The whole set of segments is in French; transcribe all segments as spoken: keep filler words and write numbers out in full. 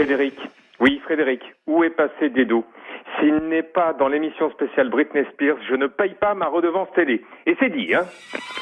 Frédéric, oui Frédéric, où est passé Dedo? S'il n'est pas dans l'émission spéciale Britney Spears, je ne paye pas ma redevance télé. Et c'est dit, hein.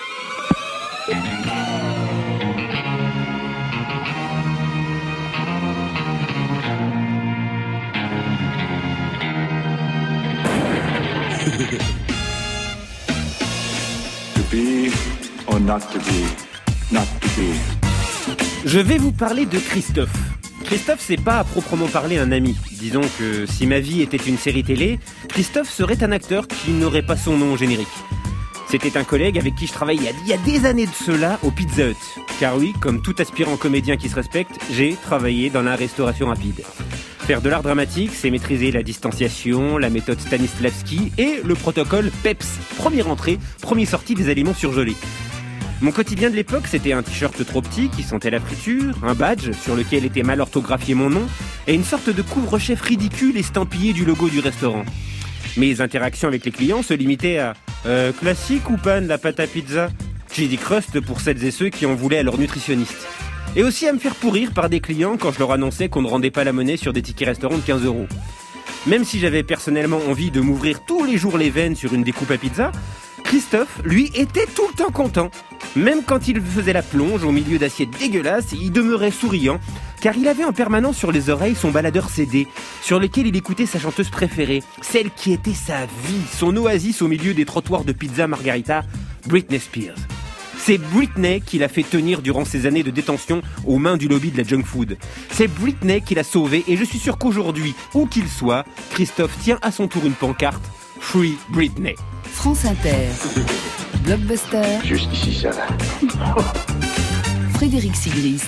To be or not to be, not to be. Je vais vous parler de Christophe. Christophe, c'est pas à proprement parler un ami. Disons que si ma vie était une série télé, Christophe serait un acteur qui n'aurait pas son nom au générique. C'était un collègue avec qui je travaillais il y a des années de cela au Pizza Hut. Car oui, comme tout aspirant comédien qui se respecte, j'ai travaillé dans la restauration rapide. Faire de l'art dramatique, c'est maîtriser la distanciation, la méthode Stanislavski et le protocole PEPS. Première entrée, première sortie des aliments surgelés. Mon quotidien de l'époque, c'était un t-shirt trop petit qui sentait la friture, un badge sur lequel était mal orthographié mon nom et une sorte de couvre-chef ridicule estampillé du logo du restaurant. Mes interactions avec les clients se limitaient à euh, « classique ou panne la pâte à pizza ?» Cheesy crust pour celles et ceux qui en voulaient à leur nutritionniste. Et aussi à me faire pourrir par des clients quand je leur annonçais qu'on ne rendait pas la monnaie sur des tickets restaurants de quinze euros. Même si j'avais personnellement envie de m'ouvrir tous les jours les veines sur une découpe à pizza, Christophe, lui, était tout le temps content. Même quand il faisait la plonge au milieu d'assiettes dégueulasses, il demeurait souriant, car il avait en permanence sur les oreilles son baladeur C D, sur lequel il écoutait sa chanteuse préférée, celle qui était sa vie, son oasis au milieu des trottoirs de pizza margarita, Britney Spears. C'est Britney qui l'a fait tenir durant ses années de détention aux mains du lobby de la junk food. C'est Britney qui l'a sauvé et je suis sûr qu'aujourd'hui, où qu'il soit, Christophe tient à son tour une pancarte « Free Britney ». France Inter, Blockbuster. Juste ici, ça va. Frédéric Sigrist.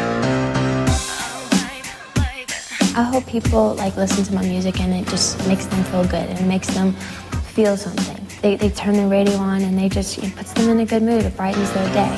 I hope people like listen to my music and it just makes them feel good and makes them feel something. They they turn the radio on and they just it puts them in a good mood. It brightens their day.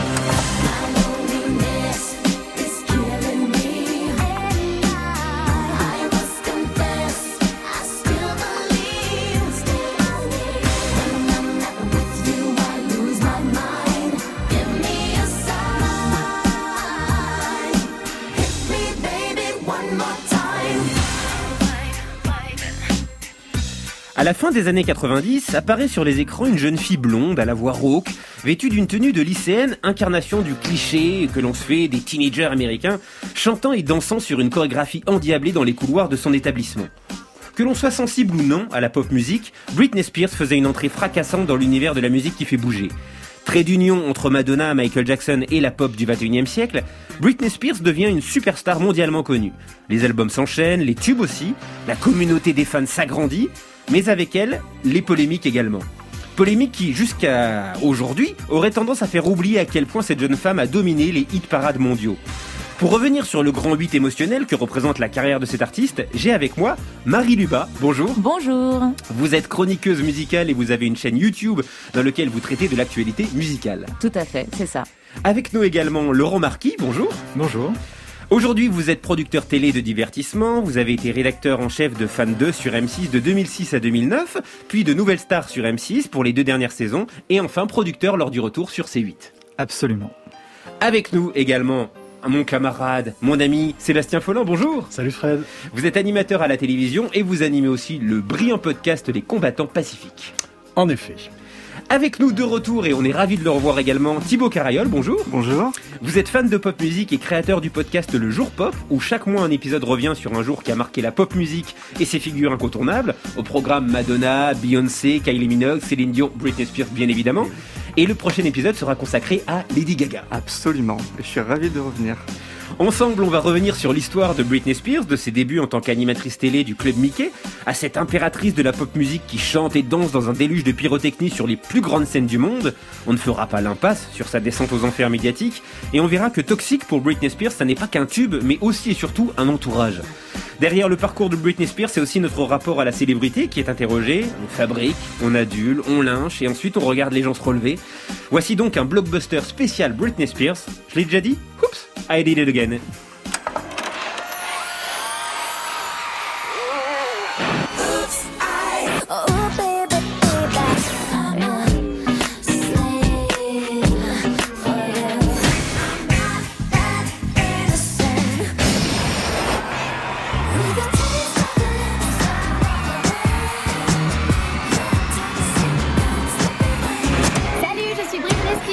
À la fin des années quatre-vingt-dix, apparaît sur les écrans une jeune fille blonde à la voix rauque, vêtue d'une tenue de lycéenne, incarnation du cliché que l'on se fait des teenagers américains, chantant et dansant sur une chorégraphie endiablée dans les couloirs de son établissement. Que l'on soit sensible ou non à la pop musique, Britney Spears faisait une entrée fracassante dans l'univers de la musique qui fait bouger. Trait d'union entre Madonna, Michael Jackson et la pop du vingt et unième siècle, Britney Spears devient une superstar mondialement connue. Les albums s'enchaînent, les tubes aussi, la communauté des fans s'agrandit, mais avec elle, les polémiques également. Polémiques qui, jusqu'à aujourd'hui, auraient tendance à faire oublier à quel point cette jeune femme a dominé les hit-parades mondiaux. Pour revenir sur le grand huit émotionnel que représente la carrière de cet artiste, j'ai avec moi Marie Lubat. Bonjour. Bonjour. Vous êtes chroniqueuse musicale et vous avez une chaîne YouTube dans laquelle vous traitez de l'actualité musicale. Tout à fait, c'est ça. Avec nous également Laurent Marquis. Bonjour. Bonjour. Aujourd'hui, vous êtes producteur télé de divertissement, vous avez été rédacteur en chef de Fan deux sur M six de deux mille six à deux mille neuf, puis de Nouvelle Star sur M six pour les deux dernières saisons, et enfin producteur lors du retour sur C huit. Absolument. Avec nous également mon camarade, mon ami Sébastien Folland, bonjour. Salut Fred. Vous êtes animateur à la télévision et vous animez aussi le brillant podcast Les Combattants Pacifiques. En effet. Avec nous de retour, et on est ravis de le revoir également, Thibaut Carayol, bonjour. Bonjour. Vous êtes fan de pop musique et créateur du podcast Le Jour Pop, où chaque mois un épisode revient sur un jour qui a marqué la pop musique et ses figures incontournables. Au programme Madonna, Beyoncé, Kylie Minogue, Céline Dion, Britney Spears bien évidemment. Et le prochain épisode sera consacré à Lady Gaga. Absolument, je suis ravi de revenir. Ensemble, on va revenir sur l'histoire de Britney Spears, de ses débuts en tant qu'animatrice télé du Club Mickey, à cette impératrice de la pop musique qui chante et danse dans un déluge de pyrotechnie sur les plus grandes scènes du monde. On ne fera pas l'impasse sur sa descente aux enfers médiatiques, et on verra que Toxic pour Britney Spears, ça n'est pas qu'un tube, mais aussi et surtout un entourage. Derrière le parcours de Britney Spears, c'est aussi notre rapport à la célébrité qui est interrogé. On fabrique, on adule, on lynche, et ensuite on regarde les gens se relever. Voici donc un blockbuster spécial Britney Spears. Je l'ai déjà dit ? Oups, I did it again.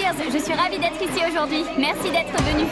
Spears, je suis ravie d'être ici aujourd'hui. Merci d'être venu.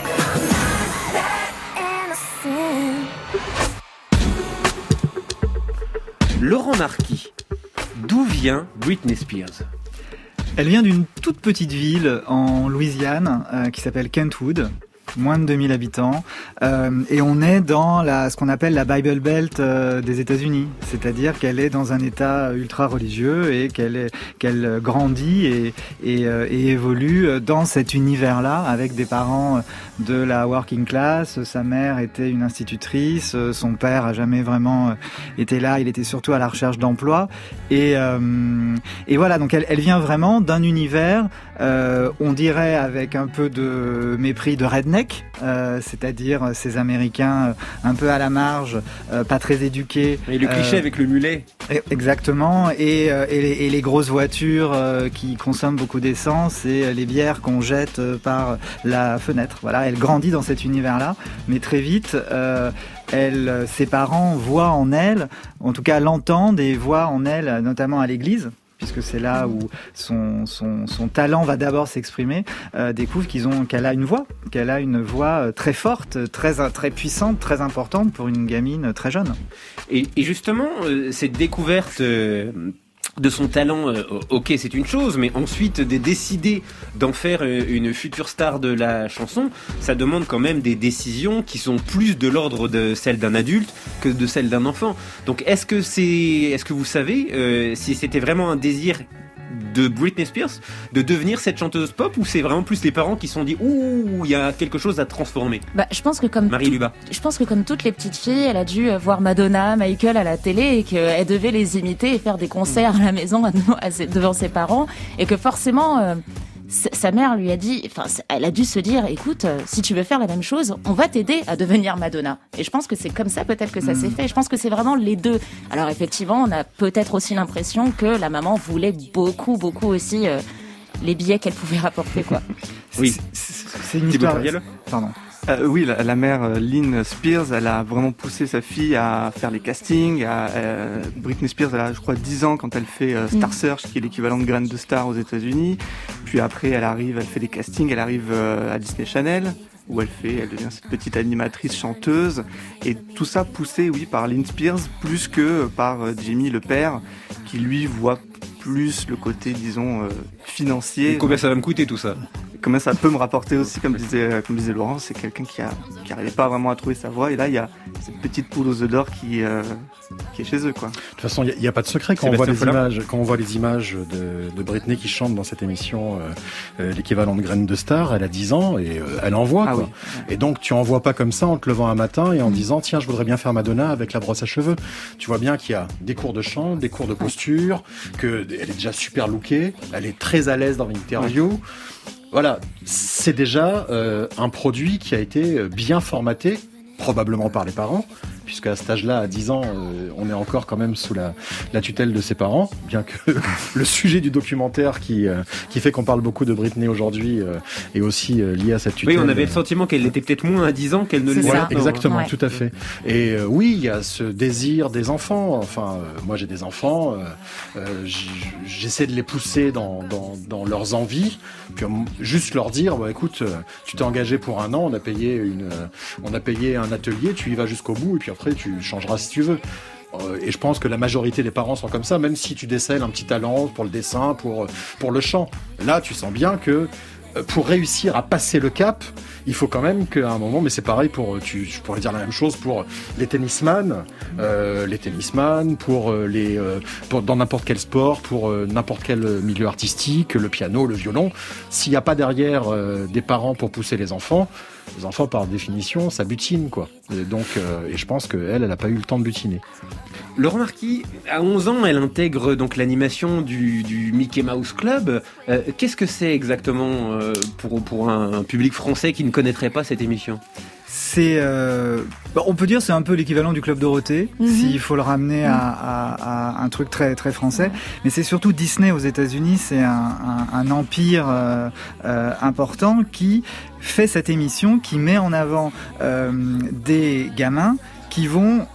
Laurent Marquis, d'où vient Britney Spears ? Elle vient d'une toute petite ville en Louisiane euh, qui s'appelle Kentwood. Moins de deux mille habitants, euh, et on est dans la, ce qu'on appelle la Bible Belt euh, des États-Unis, c'est-à-dire qu'elle est dans un état ultra religieux et qu'elle est, qu'elle grandit et, et, euh, et évolue dans cet univers-là avec des parents de la working class. Sa mère était une institutrice, son père a jamais vraiment été là, il était surtout à la recherche d'emploi, et, euh, et voilà, donc elle, elle vient vraiment d'un univers, euh, on dirait avec un peu de mépris de redneck. Euh, c'est-à-dire ces Américains euh, un peu à la marge, euh, pas très éduqués. Et le cliché euh, avec le mulet. Exactement, et, euh, et, les, et les grosses voitures euh, qui consomment beaucoup d'essence et les bières qu'on jette euh, par la fenêtre. Voilà, elle grandit dans cet univers-là, mais très vite, euh, elle, ses parents voient en elle, en tout cas l'entendent et voient en elle, notamment à l'église, puisque c'est là où son, son, son talent va d'abord s'exprimer, euh, découvre qu'ils ont, qu'elle a une voix, qu'elle a une voix très forte, très, très puissante, très importante pour une gamine très jeune. Et, et justement, euh, cette découverte euh, de son talent, euh, ok, c'est une chose, mais ensuite de décider d'en faire euh, une future star de la chanson, ça demande quand même des décisions qui sont plus de l'ordre de celles d'un adulte que de celles d'un enfant. Donc est-ce que c'est, est-ce que vous savez euh, si c'était vraiment un désir de Britney Spears de devenir cette chanteuse pop, ou c'est vraiment plus les parents qui se sont dit ouh, il y a quelque chose à transformer? Bah, je pense que comme Marie tout, Luba. Je pense que comme toutes les petites filles, elle a dû voir Madonna, Michael à la télé et qu'elle devait les imiter et faire des concerts à la maison devant ses parents, et que forcément euh, sa mère lui a dit, enfin, elle a dû se dire, écoute, si tu veux faire la même chose, on va t'aider à devenir Madonna. Et je pense que c'est comme ça peut-être que ça mmh. s'est fait. Je pense que c'est vraiment les deux. Alors effectivement, on a peut-être aussi l'impression que la maman voulait beaucoup, beaucoup aussi euh, les billets qu'elle pouvait rapporter, quoi. Oui, c'est, c'est une histoire. Pardon. Euh, oui, la, la mère euh, Lynn Spears, elle a vraiment poussé sa fille à faire les castings. À, euh, Britney Spears, elle a, je crois, dix ans quand elle fait euh, Star Search, qui est l'équivalent de Graines de Star aux États-Unis. Puis après, elle arrive, elle fait des castings, elle arrive euh, à Disney Channel, où elle fait, elle devient cette petite animatrice chanteuse. Et tout ça poussé, oui, par Lynn Spears, plus que par euh, Jimmy, le père, qui lui voit plus le côté, disons, euh, financier. Et combien ça va me coûter tout ça? Comment ça peut me rapporter aussi, comme disait, comme disait Laurent, c'est quelqu'un qui a, qui arrivait pas vraiment à trouver sa voix, et là il y a cette petite poule aux œufs d'or qui, euh, qui est chez eux, quoi. De toute façon, il n'y a, a pas de secret quand on voit les images, quand on voit les images de, de Britney qui chante dans cette émission, euh, euh, l'équivalent de Graines de Star. Elle a dix ans et euh, elle envoie, ah, quoi. Oui. Et donc tu envoies pas comme ça en te levant un matin et en mmh. disant tiens, je voudrais bien faire Madonna avec la brosse à cheveux. Tu vois bien qu'il y a des cours de chant, des cours de posture, que elle est déjà super lookée, elle est très à l'aise dans l'interview. Ouais. Voilà, c'est déjà euh, un produit qui a été bien formaté, probablement par les parents, puisque à cet âge-là, à dix ans, euh, on est encore quand même sous la, la tutelle de ses parents, bien que le sujet du documentaire qui, euh, qui fait qu'on parle beaucoup de Britney aujourd'hui euh, est aussi euh, lié à cette tutelle. Oui, on avait le sentiment qu'elle était peut-être moins à dix ans qu'elle ne l'était. Voilà, exactement, ouais. tout à fait. Et euh, oui, il y a ce désir des enfants. Enfin, euh, moi j'ai des enfants, euh, euh, j'essaie de les pousser dans, dans, dans leurs envies, puis juste leur dire, bah, écoute, tu t'es engagé pour un an, on a payé une, on a payé un atelier, tu y vas jusqu'au bout, et puis après tu changeras si tu veux. Et je pense que la majorité des parents sont comme ça, même si tu décèles un petit talent pour le dessin, pour, pour le chant. Là, tu sens bien que pour réussir à passer le cap, il faut quand même qu'à un moment, mais c'est pareil pour, tu, je pourrais dire la même chose pour les tennisman, euh, les tennisman, pour les, euh, pour, dans n'importe quel sport, pour euh, n'importe quel milieu artistique, le piano, le violon. S'il n'y a pas derrière euh, des parents pour pousser les enfants, les enfants, par définition, ça butine, quoi. Et donc, euh, et je pense qu'elle, elle n'a pas eu le temps de butiner. Laurent Marquis, à onze ans, elle intègre donc l'animation du, du Mickey Mouse Club. Euh, qu'est-ce que c'est exactement euh, pour, pour un, un public français qui ne connaîtrait pas cette émission ? C'est, euh, bah on peut dire, c'est un peu l'équivalent du Club Dorothée, mm-hmm. s'il faut le ramener à, à, à un truc très très français. Mais c'est surtout Disney aux États-Unis, c'est un, un, un empire euh, euh, important qui fait cette émission, qui met en avant euh, des gamins qui vont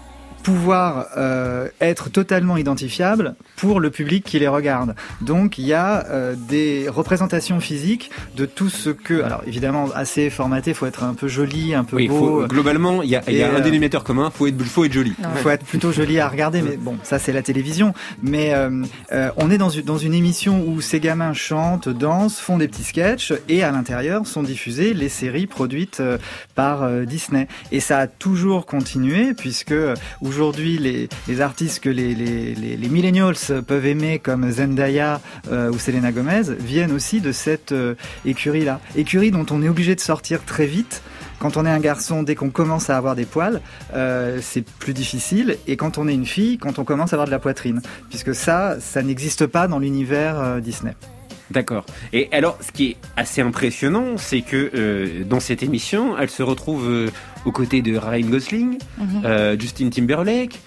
pouvoir euh, être totalement identifiables pour le public qui les regarde. Donc il y a euh, des représentations physiques de tout ce que, alors évidemment assez formaté, faut être un peu joli, un peu oui, beau. Faut, globalement, il y a, il y a Et, un dénominateur commun, faut être, faut être joli. Il faut être plutôt joli à regarder, mais bon, ça c'est la télévision. Mais euh, euh, on est dans une, dans une émission où ces gamins chantent, dansent, font des petits sketchs, et à l'intérieur sont diffusées les séries produites euh, par euh, Disney. Et ça a toujours continué, puisque euh, aujourd'hui les, les artistes que les, les, les, les millennials peuvent aimer, comme Zendaya euh, ou Selena Gomez, viennent aussi de cette euh, écurie-là. Écurie dont on est obligé de sortir très vite. Quand on est un garçon, dès qu'on commence à avoir des poils, euh, c'est plus difficile. Et quand on est une fille, quand on commence à avoir de la poitrine. Puisque ça, ça n'existe pas dans l'univers euh, Disney. D'accord. Et alors, ce qui est assez impressionnant, c'est que euh, dans cette émission, elle se retrouve euh, aux côtés de Ryan Gosling, mm-hmm. euh, Justin Timberlake,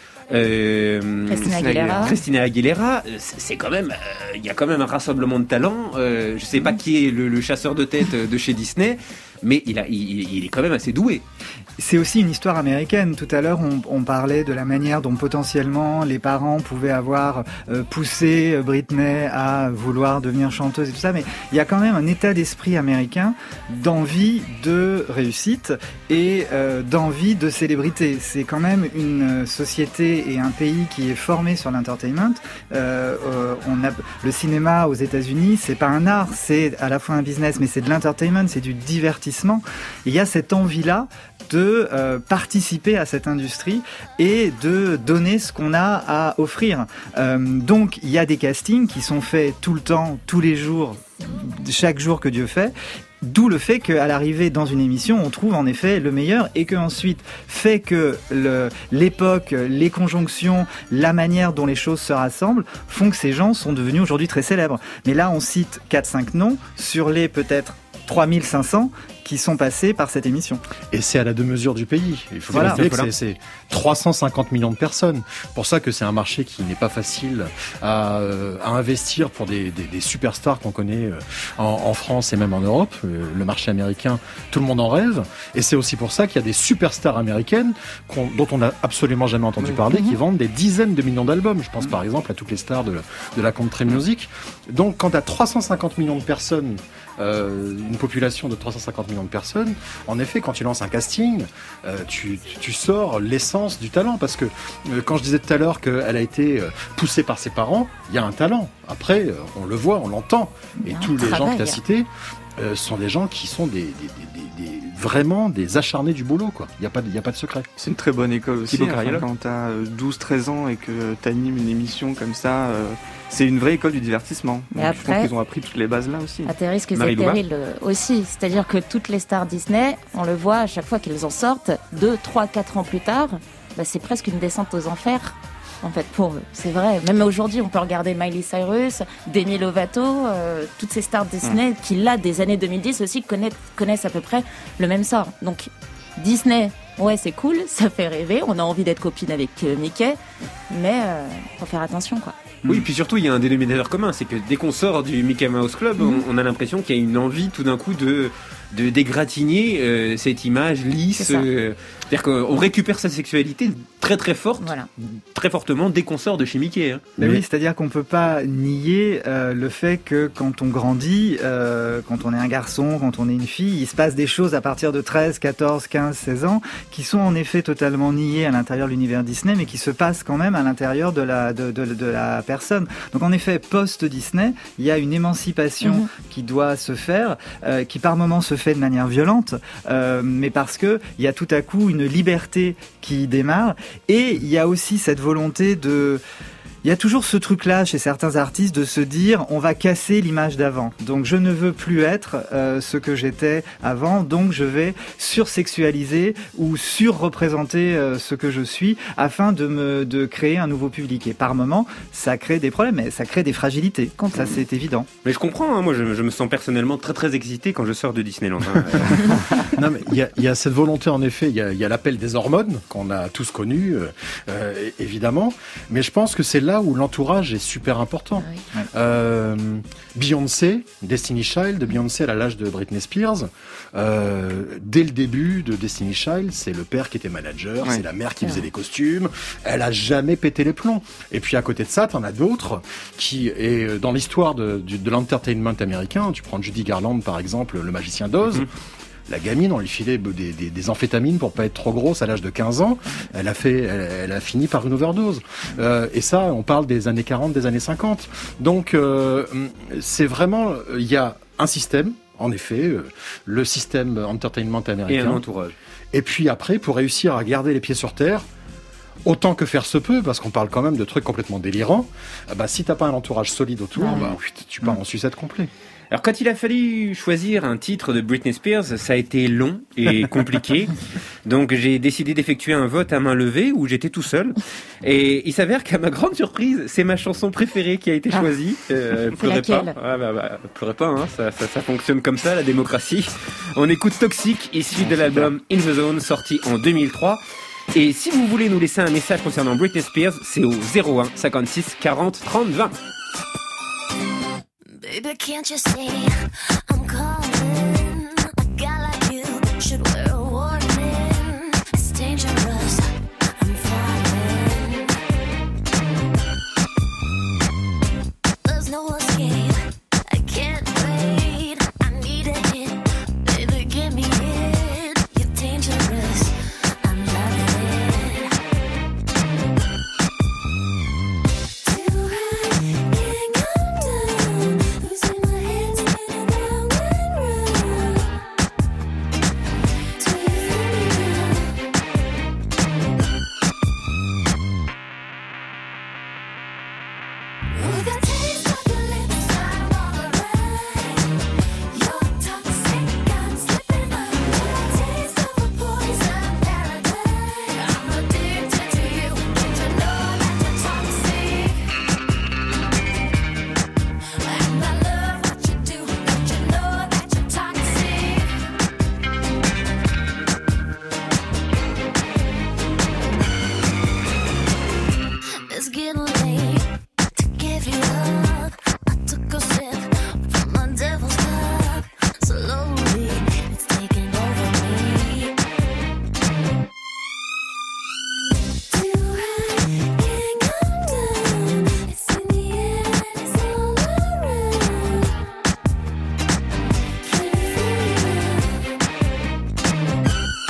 Euh, Christina Aguilera. Christina Aguilera, c'est quand même, il euh, y a quand même un rassemblement de talents. Euh, je sais pas qui est le, le chasseur de tête de chez Disney, mais il, a, il, il est quand même assez doué. C'est aussi une histoire américaine. Tout à l'heure, on, on parlait de la manière dont potentiellement les parents pouvaient avoir euh, poussé Britney à vouloir devenir chanteuse et tout ça, mais il y a quand même un état d'esprit américain d'envie de réussite et euh, d'envie de célébrité. C'est quand même une société et un pays qui est formé sur l'entertainment. Euh, euh, on a le cinéma aux États-Unis, c'est pas un art, c'est à la fois un business, mais c'est de l'entertainment, c'est du divertissement. Et il y a cette envie-là de euh, participer à cette industrie et de donner ce qu'on a à offrir. Euh, donc, il y a des castings qui sont faits tout le temps, tous les jours, chaque jour que Dieu fait. D'où le fait qu'à l'arrivée dans une émission, on trouve en effet le meilleur et qu'ensuite, fait que le, l'époque, les conjonctions, la manière dont les choses se rassemblent font que ces gens sont devenus aujourd'hui très célèbres. Mais là, on cite quatre cinq noms sur les peut-être trois mille cinq cents qui sont passés par cette émission. Et c'est à la deux-mesure du pays. Il faut voilà, dire que c'est, c'est trois cent cinquante millions de personnes. Pour ça que c'est un marché qui n'est pas facile à, à investir pour des, des, des superstars qu'on connaît en, en France et même en Europe. Le marché américain, tout le monde en rêve. Et c'est aussi pour ça qu'il y a des superstars américaines qu'on, dont on n'a absolument jamais entendu oui. parler, mmh. qui vendent des dizaines de millions d'albums. Je pense mmh. par exemple à toutes les stars de, de la country music. Donc quand tu as trois cent cinquante millions de personnes, euh, une population de trois cent cinquante millions de personnes, en effet, quand tu lances un casting, euh, tu, tu sors l'essence du talent. Parce que euh, quand je disais tout à l'heure qu'elle a été euh, poussée par ses parents, il y a un talent. Après, euh, on le voit, on l'entend. Et tous les gens que tu as cités euh, sont des gens qui sont des, des, des, des, des, vraiment des acharnés du boulot, quoi. Il n'y a pas de, il y a pas de secret. C'est une très bonne école aussi. Enfin, quand tu as douze treize ans et que tu animes une émission comme ça... Euh... C'est une vraie école du divertissement. Donc, après, je pense qu'ils ont appris toutes les bases là aussi. À tes risques et périls aussi. C'est-à-dire que toutes les stars Disney, on le voit à chaque fois qu'elles en sortent, deux, trois, quatre ans plus tard, bah, c'est presque une descente aux enfers. En fait, pour eux, c'est vrai. Même aujourd'hui, on peut regarder Miley Cyrus, Demi Lovato, euh, toutes ces stars Disney mmh. qui, là, des années deux mille dix aussi, connaissent, connaissent à peu près le même sort. Donc, Disney, ouais, c'est cool, ça fait rêver, on a envie d'être copine avec euh, Mickey, mais euh, faut faire attention, quoi. Oui, puis surtout, il y a un dénominateur commun, c'est que dès qu'on sort du Mickey Mouse Club, mmh. on, on a l'impression qu'il y a une envie tout d'un coup de, de dégratigner euh, cette image lisse. C'est euh, c'est-à-dire qu'on récupère sa sexualité très très forte, voilà. très fortement dès qu'on sort de chez Mickey. Hein. Mais, Mais oui, c'est-à-dire qu'on peut pas nier euh, le fait que quand on grandit, euh, quand on est un garçon, quand on est une fille, il se passe des choses à partir de treize, quatorze, quinze, seize ans qui sont en effet totalement niées à l'intérieur de l'univers Disney, mais qui se passent quand même à l'intérieur de la, de, de, de la personne. Donc en effet, post-Disney, il y a une émancipation mmh. qui doit se faire, euh, qui par moments se fait de manière violente, euh, mais parce que il y a tout à coup une liberté qui démarre, et il y a aussi cette volonté de... Il y a toujours ce truc-là chez certains artistes de se dire on va casser l'image d'avant. Donc je ne veux plus être euh, ce que j'étais avant, donc je vais sursexualiser ou surreprésenter euh, ce que je suis afin de me de créer un nouveau public. Et par moment, ça crée des problèmes, mais ça crée des fragilités. Ça, c'est évident. Mais je comprends, hein, moi je, je me sens personnellement très très excité quand je sors de Disneyland. Hein. Non, mais il y a, y a cette volonté en effet, il y a, y a l'appel des hormones qu'on a tous connu, euh, euh, évidemment. Mais je pense que c'est là là où l'entourage est super important. Oui. Ouais. Euh, Beyoncé, Destiny Child, de Beyoncé, elle a l'âge de Britney Spears. Euh, dès le début de Destiny Child, c'est le père qui était manager, Ouais. c'est la mère qui Ouais. faisait les costumes. Elle a jamais pété les plombs. Et puis à côté de ça, t'en as d'autres qui, et dans l'histoire de, du- de l'entertainment américain, tu prends Judy Garland par exemple, le magicien d'Oz. Mhm. La gamine, on lui filait des, des, des amphétamines pour pas être trop grosse à l'âge de quinze ans. Elle a fait, elle, elle a fini par une overdose. Euh, et ça, on parle des années quarante, des années cinquante. Donc, euh, c'est vraiment, il y a un système, en effet, euh, le système entertainment Et américain. un entourage. Et puis après, pour réussir à garder les pieds sur terre, autant que faire se peut, parce qu'on parle quand même de trucs complètement délirants, ah bah, si t'as pas un entourage solide autour, Ouais. bah, oui, tu pars en sucette complet. Alors quand il a fallu choisir un titre de Britney Spears, ça a été long et compliqué. Donc j'ai décidé d'effectuer un vote à main levée où j'étais tout seul. Et il s'avère qu'à ma grande surprise, c'est ma chanson préférée qui a été Ah. choisie. Euh, C'est pleurez pas. laquelle Ah, bah, bah, pleurez pas, hein. ça, ça, ça fonctionne comme ça, la démocratie. On écoute Toxic, issu de l'album In the Zone, sorti en deux mille trois. Et si vous voulez nous laisser un message concernant Britney Spears, c'est au zéro un cinquante-six quarante trente vingt. Baby, can't you see I'm calling? A guy like you should wear a warning. It's dangerous. I'm falling. There's no escape. I can't wait. I need a hit. Baby, give me it. You're dangerous. I'm loving it. Too high, can't come down. Losing my head, spinning round and round. Do you feel me now? With the taste of your lips, I'm alright. You're toxic, I'm slipping under. Taste of a poison paradise. I'm addicted to you. Don't you know that you're toxic? And I love what you do. Don't you know that you're toxic? It's getting late to give you up. I took a sip from my devil's cup. Slowly, it's taking over me. Too high, can't come down. It's in the air, it's all around. Can you feel it?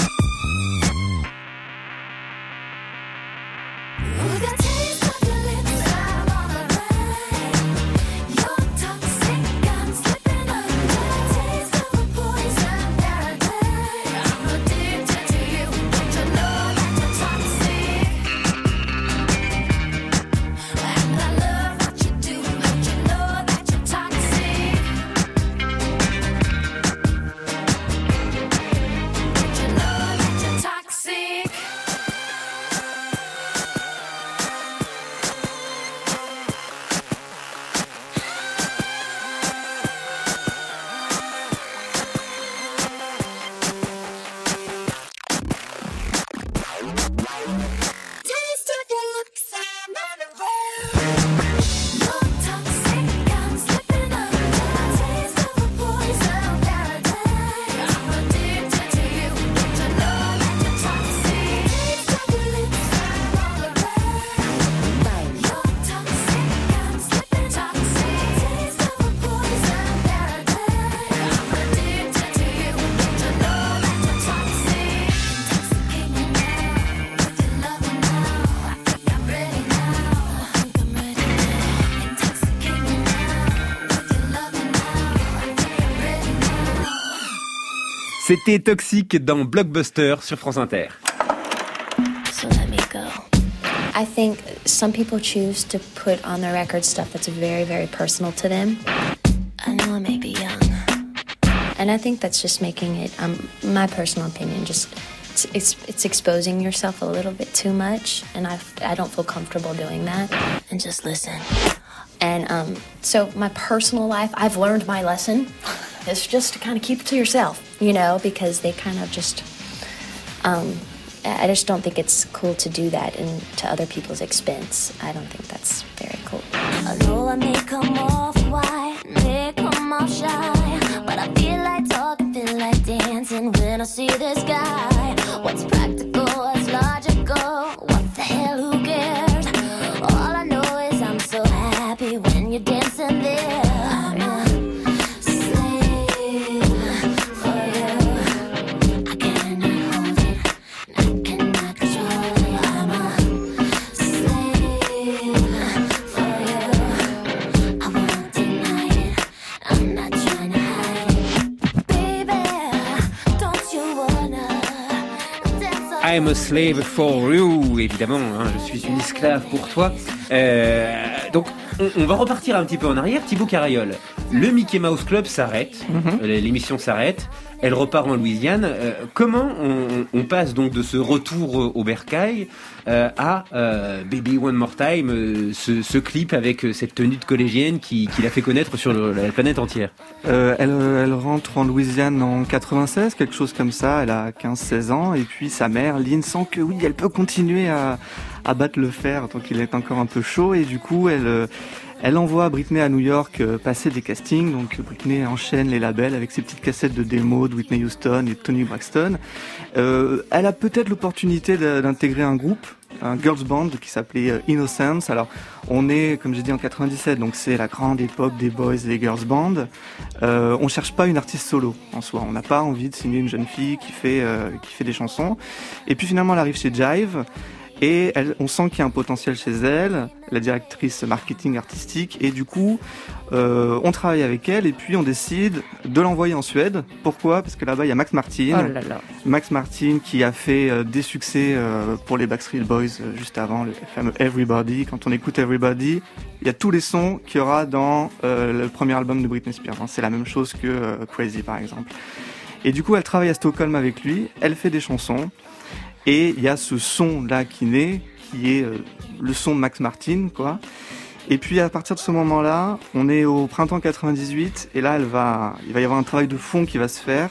With the taste of your lips, I'm alright. You're toxic, I'm slipping under. Taste of a poison paradise. I'm addicted to you. Don't you know that you're toxic? And I love what you do. Don't you know that you're toxic? Don't you know that you're toxic? Taste of your looks, I'm unaware. You're toxic, I'm slipping under. Taste of a poison paradise. I'm addicted to you. Don't you know that you're toxic? Taste of your lips, I'm all around. You're toxic, I'm slipping toxic. Taste of a poison paradise. I'm addicted to you. Don't you know that you're toxic? Intoxicate me now with your loving now. I think I'm ready now. I think I'm ready now. Intoxicate me now with your loving now. I think I'm ready now. C'était Toxic dans Blockbuster sur France Inter. So let me go. I think some people choose to put on their record stuff that's very, very personal to them. I know I may be young. And I think that's just making it, um, my personal opinion, just it's, it's it's exposing yourself a little bit too much. And I, I don't feel comfortable doing that. And just listen. And um, so my personal life, I've learned my lesson. It's just to kind of keep it to yourself, you know, because they kind of just um, I just don't think it's cool to do that and to other people's expense. I don't think that's very cool. Although I may come off white, may come off shy, but I feel like talking, feel like dancing when I see this guy. What's practical, what's logical, what the hell, who cares? All I know is I'm so happy when you're dancing there. I'm a slave for you. I cannot hold it, I cannot control it. I'm a slave for you. I won't deny it, I'm not trying to hide it. Baby, don't you wanna dance all I'm a slave for you, évidemment, hein, je suis une esclave pour toi. Euh, donc, on, on va repartir un petit peu en arrière. Thibaut Carayol, le Mickey Mouse Club s'arrête, Mhm. euh, l'émission s'arrête, elle repart en Louisiane. Euh, comment on, on passe donc de ce retour au, au bercail euh, à euh, Baby One More Time, euh, ce, ce clip avec euh, cette tenue de collégienne qui, qui l'a fait connaître sur le- la planète entière? Euh, elle, elle rentre en Louisiane en quatre-vingt-seize, quelque chose comme ça. Elle a quinze seize ans. Et puis sa mère, Lynn, sent que oui, elle peut continuer à, à battre le fer tant qu'il est encore un peu chaud. Et du coup, elle, euh, elle envoie Britney à New York euh, passer des castings. Donc Britney enchaîne les labels avec ses petites cassettes de démos de Whitney Houston et de Toni Braxton. Euh, elle a peut-être l'opportunité de- d'intégrer un groupe, un girls band qui s'appelait euh, Innocence. Alors on est, comme j'ai dit, en quatre-vingt-dix-sept, donc c'est la grande époque des boys et des girls band. Euh, on cherche pas une artiste solo en soi. On n'a pas envie de signer une jeune fille qui fait euh, qui fait des chansons. Et puis finalement, elle arrive chez Jive. Et elle, on sent qu'il y a un potentiel chez elle, la directrice marketing artistique, et du coup, euh, on travaille avec elle, et puis on décide de l'envoyer en Suède. Pourquoi ? Parce que là-bas, il y a Max Martin. Oh là là. Max Martin qui a fait euh, des succès euh, pour les Backstreet Boys euh, juste avant, le fameux Everybody. Quand on écoute Everybody, il y a tous les sons qu'il y aura dans euh, le premier album de Britney Spears. Hein. C'est la même chose que euh, Crazy, par exemple. Et du coup, elle travaille à Stockholm avec lui, elle fait des chansons. Et il y a ce son-là qui naît, qui est euh, le son de Max Martin, quoi. Et puis à partir de ce moment-là, on est au printemps quatre-vingt-dix-huit, et là, elle va, il va y avoir un travail de fond qui va se faire,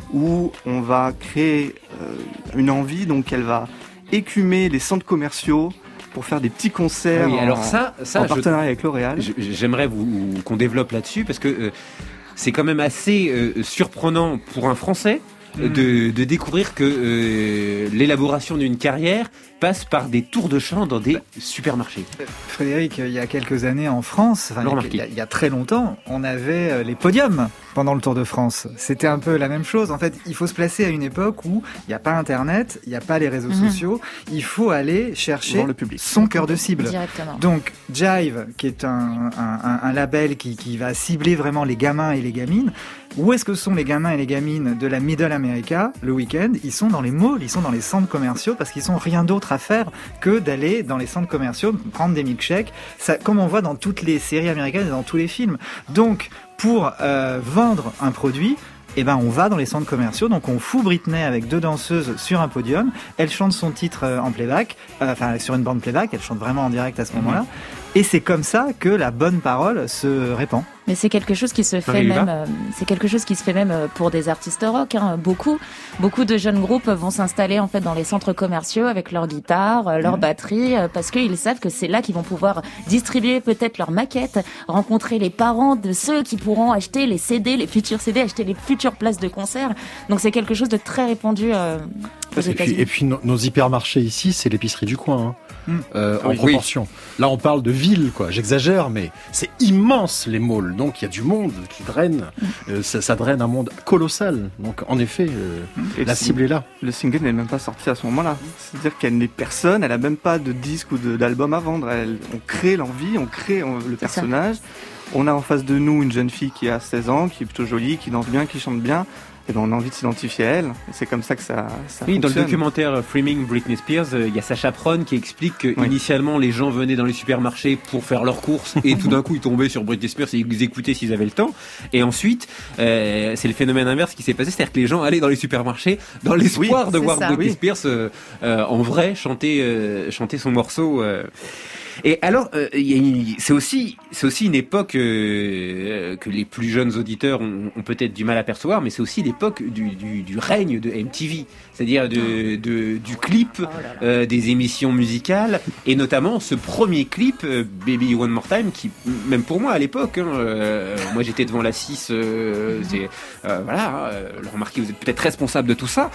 où on va créer euh, une envie, donc elle va écumer les centres commerciaux pour faire des petits concerts Ah oui, en, alors ça, ça, en je- partenariat avec L'Oréal. Je- J'aimerais vous, qu'on développe là-dessus parce que euh, c'est quand même assez euh, surprenant pour un Français euh, de, de découvrir que euh, l'élaboration d'une carrière passe par des tours de chant dans des supermarchés. Frédéric, il y a quelques années en France, enfin, Le il, y a, remarquer. il y a- il y a très longtemps, on avait euh, les podiums pendant le Tour de France. C'était un peu la même chose. En fait, il faut se placer à une époque où il n'y a pas Internet, il n'y a pas les réseaux Mhm. sociaux. Il faut aller chercher Voir le public. son cœur de cible. Directement. Donc Jive, qui est un, un, un- un label qui, qui va cibler vraiment les gamins et les gamines. Où est-ce que sont les gamins et les gamines de la Middle America le week-end? Ils sont dans les malls, ils sont dans les centres commerciaux parce qu'ils n'ont rien d'autre à faire que d'aller dans les centres commerciaux, prendre des milkshakes, ça, comme on voit dans toutes les séries américaines et dans tous les films. Donc, pour euh, vendre un produit, eh ben, on va dans les centres commerciaux, donc on fout Britney avec deux danseuses sur un podium, elle chante son titre euh, en playback, euh, enfin sur une bande playback, elle chante vraiment en direct à ce moment-là, et c'est comme ça que la bonne parole se répand. Mais c'est quelque chose qui se fait Marie Luva même, euh, c'est quelque chose qui se fait même euh, pour des artistes rock. Hein. Beaucoup, beaucoup de jeunes groupes vont s'installer en fait dans les centres commerciaux avec leur guitare, euh, leur batterie, euh, parce qu'ils savent que c'est là qu'ils vont pouvoir distribuer peut-être leurs maquettes, rencontrer les parents de ceux qui pourront acheter les C D, les futurs C D, acheter les futures places de concert. Donc c'est quelque chose de très répandu euh, aux Et puis, États-Unis. et puis nos, nos hypermarchés ici, c'est l'épicerie du coin, hein. Mm. Euh, en Oui. proportion. Là, on parle de ville, quoi. J'exagère, mais c'est immense les malls. Donc il y a du monde qui draine. Euh, ça, ça draine un monde colossal. Donc en effet, euh, Et la si- cible est là. Le single n'est même pas sorti à ce moment-là. C'est-à-dire qu'elle n'est personne, elle a même pas de disque ou de- d'album à vendre. Elle, on crée l'envie, on crée on- le personnage. On a en face de nous une jeune fille qui a seize ans, qui est plutôt jolie, qui danse bien, qui chante bien. Et ben on a envie de s'identifier à elle. Et c'est comme ça que ça, ça Oui, dans le fonctionne. documentaire Framing Britney Spears, euh, il y a Sacha Pron qui explique que Oui. initialement les gens venaient dans les supermarchés pour faire leurs courses et tout d'un coup ils tombaient sur Britney Spears et ils écoutaient s'ils avaient le temps. Et ensuite, euh, c'est le phénomène inverse qui s'est passé, c'est-à-dire que les gens allaient dans les supermarchés dans l'espoir Oui, de c'est voir ça. Britney Oui. Spears euh, euh, en vrai chanter, euh, chanter son morceau. euh. Et alors, euh, y a une- c'est aussi, c'est aussi une époque euh, que les plus jeunes auditeurs ont, ont peut-être du mal à percevoir, mais c'est aussi l'époque du, du, du règne de M T V, c'est-à-dire de, de, du clip, euh, des émissions musicales, et notamment ce premier clip, euh, Baby One More Time, qui, même pour moi à l'époque, hein, euh, moi j'étais devant la six, euh, c'est, euh, voilà, euh, remarquez, vous êtes peut-être responsable de tout ça,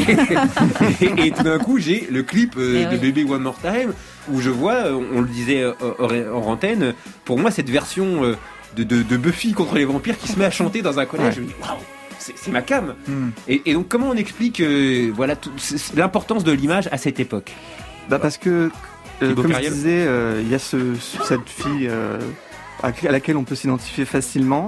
et, et tout d'un coup j'ai le clip euh, Eh de oui. Baby One More Time, où je vois, on le disait euh, hors hors antenne, pour moi cette version euh, de, de, de Buffy contre les vampires qui se met à chanter dans un collège, Ouais. je me dis waouh, c'est c'est ma cam. Hmm. Et, et donc comment on explique euh, voilà tout- c'est- c'est l'importance de l'image à cette époque? Bah parce que, euh, Thibaut comme je Cariel. disais, euh, il y a ce, ce- cette fille euh, à, à laquelle on peut s'identifier facilement,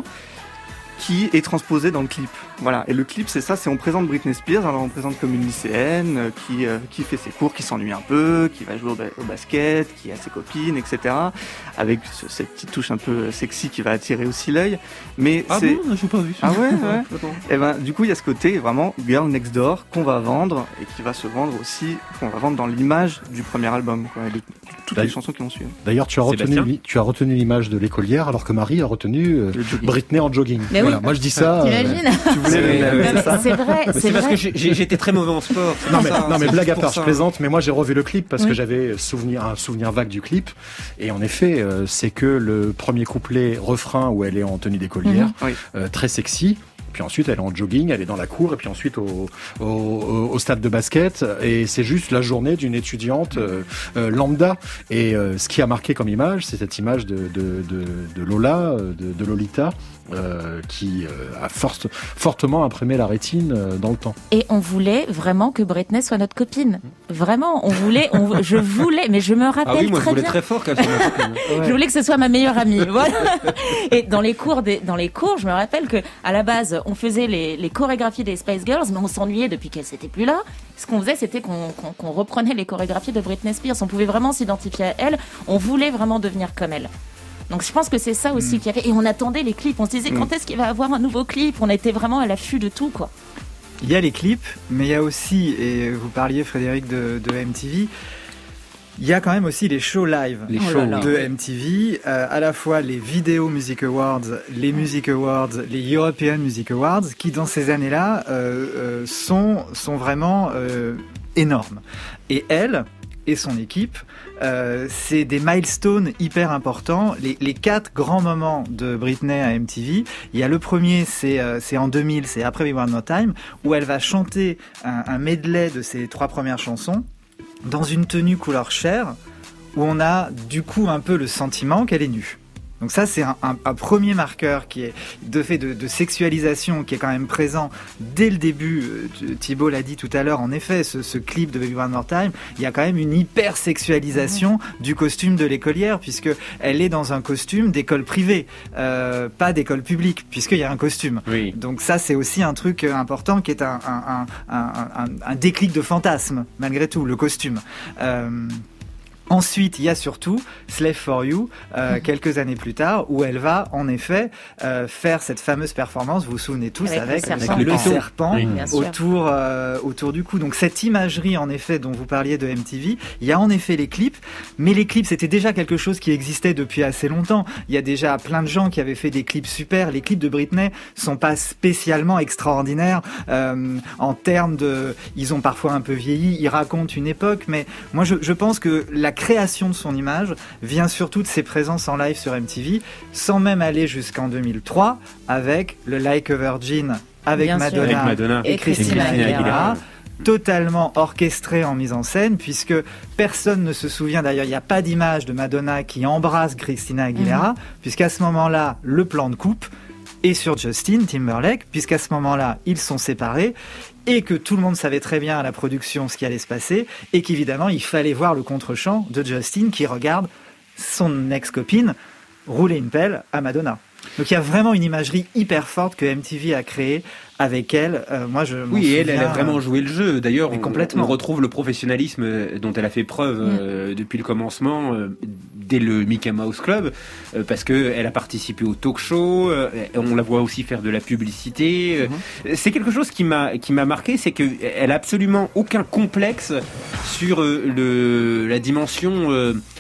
qui est transposée dans le clip. Voilà. Et le clip, c'est ça, c'est on présente Britney Spears, alors on présente comme une lycéenne euh, qui euh, qui fait ses cours, qui s'ennuie un peu, qui va jouer au, ba- au basket, qui a ses copines, et cetera. Avec ce- cette petite touche un peu sexy qui va attirer aussi l'œil. Mais Ah c'est bon, j'ai pas vu. ah ouais, ouais. Et ben, du coup, il y a ce côté vraiment Girl Next Door qu'on va vendre et qui va se vendre aussi, qu'on va vendre dans l'image du premier album, quoi, et de toutes les D'ailleurs- chansons qui vont suivre. D'ailleurs, tu as retenu, Sébastien l'i- tu as retenu l'image de l'écolière, alors que Marie a retenu euh, Le jogging. Britney en jogging. Mais voilà, oui. moi je dis ça. euh, T'imagines Tu voulais Ouais, le- ouais, le- ouais. Non, mais c'est vrai, Mais c'est c'est parce vrai. que j'ai- j'ai- j'étais très mauvais en sport. c'est Non pour mais, ça, non mais c'est blague à pour part, ça. je plaisante, mais moi j'ai revu le clip parce Oui. que j'avais souvenir, un souvenir vague du clip. Et en effet, euh, c'est que le premier couplet, refrain, où elle est en tenue d'écolière, Mhm. Oui. euh, très sexy. Puis ensuite, elle est en jogging, elle est dans la cour, et puis ensuite au, au, au- au stade de basket. Et c'est juste la journée d'une étudiante euh, euh, lambda. Et euh, ce qui a marqué comme image, c'est cette image de, de, de, de Lola, euh, de, de Lolita, euh, qui euh, a forte, fortement imprimé la rétine euh, dans le temps. Et on voulait vraiment que Britney soit notre copine. Vraiment, on voulait, on, je voulais, mais je me rappelle Ah oui, moi je très voulais bien. très fort qu'elle soit ma copine. Je voulais que ce soit ma meilleure amie. Voilà. Et dans les cours, des, dans les cours, je me rappelle que à la base, on faisait les, les chorégraphies des Spice Girls, mais on s'ennuyait depuis qu'elles n'étaient plus là. Ce qu'on faisait, c'était qu'on qu'on- qu'on reprenait les chorégraphies de Britney Spears. On pouvait vraiment s'identifier à elle. On voulait vraiment devenir comme elle. Donc je pense que c'est ça aussi qu'il y avait. Et on attendait les clips. On se disait quand est-ce qu'il va avoir un nouveau clip. On était vraiment à l'affût de tout, quoi. Il y a les clips, mais il y a aussi, et vous parliez Frédéric de, de M T V, il y a quand même aussi les shows live Les Oh shows là là. de M T V, euh, à la fois les Video Music Awards, les Music Awards, les European Music Awards, qui dans ces années-là euh, euh, sont, sont vraiment euh, énormes. Et elle et son équipe, euh, c'est des milestones hyper importants. Les, les quatre grands moments de Britney à M T V, il y a le premier, c'est euh, c'est en deux mille, c'est après Baby One More Time, où elle va chanter un, un medley de ses trois premières chansons dans une tenue couleur chair, où on a du coup un peu le sentiment qu'elle est nue. Donc ça, c'est un, un- un premier marqueur qui est de fait de, de sexualisation qui est quand même présent dès le début. Euh, Thibaut l'a dit tout à l'heure, en effet, ce, ce clip de Baby One More Time, il y a quand même une hyper sexualisation du costume de l'écolière, puisque elle est dans un costume d'école privée, euh, pas d'école publique, puisqu'il y a un costume. Oui. Donc ça, c'est aussi un truc euh, important qui est un, un, un, un, un- un déclic de fantasme, malgré tout, le costume. Euh, Ensuite, il y a surtout Slave for You, euh, quelques années plus tard, où elle va en effet euh, faire cette fameuse performance, vous vous souvenez tous, Avec le avec, serpent. le, Avec le serpent Oui. Bien sûr. autour, euh, autour du cou. Donc cette imagerie, en effet, dont vous parliez de M T V, il y a en effet les clips, mais les clips, c'était déjà quelque chose qui existait depuis assez longtemps. Il y a déjà plein de gens qui avaient fait des clips super. Les clips de Britney sont pas spécialement extraordinaires euh, en termes de... Ils ont parfois un peu vieilli, ils racontent une époque, mais moi je, je pense que la création de son image vient surtout de ses présences en live sur M T V, sans même aller jusqu'en deux mille trois avec le Like a Virgin avec Bien sûr. Madonna, Avec Madonna. et Et Christina Christina Aguilera, Aguilera. totalement orchestré en mise en scène, puisque personne ne se souvient, d'ailleurs il n'y a pas d'image de Madonna qui embrasse Christina Aguilera, puisqu'à ce moment-là, le plan de coupe est sur Justin Timberlake, puisqu'à ce moment-là, ils sont séparés, et que tout le monde savait très bien à la production ce qui allait se passer, et qu'évidemment, il fallait voir le contre-champ de Justin qui regarde son ex-copine rouler une pelle à Madonna. Donc il y a vraiment une imagerie hyper forte que M T V a créée avec elle. Euh, moi, je m'en Oui, et elle, elle a souviens, vraiment euh, joué le jeu. D'ailleurs, mais on, complètement. on retrouve le professionnalisme euh, dont elle a fait preuve euh, depuis le commencement, euh, dès le Mickey Mouse Club, euh, parce que elle a participé au talk show. Euh, on la voit aussi faire de la publicité. Euh, C'est quelque chose qui m'a qui m'a marqué, c'est que elle a absolument aucun complexe sur euh, le la dimension. Euh,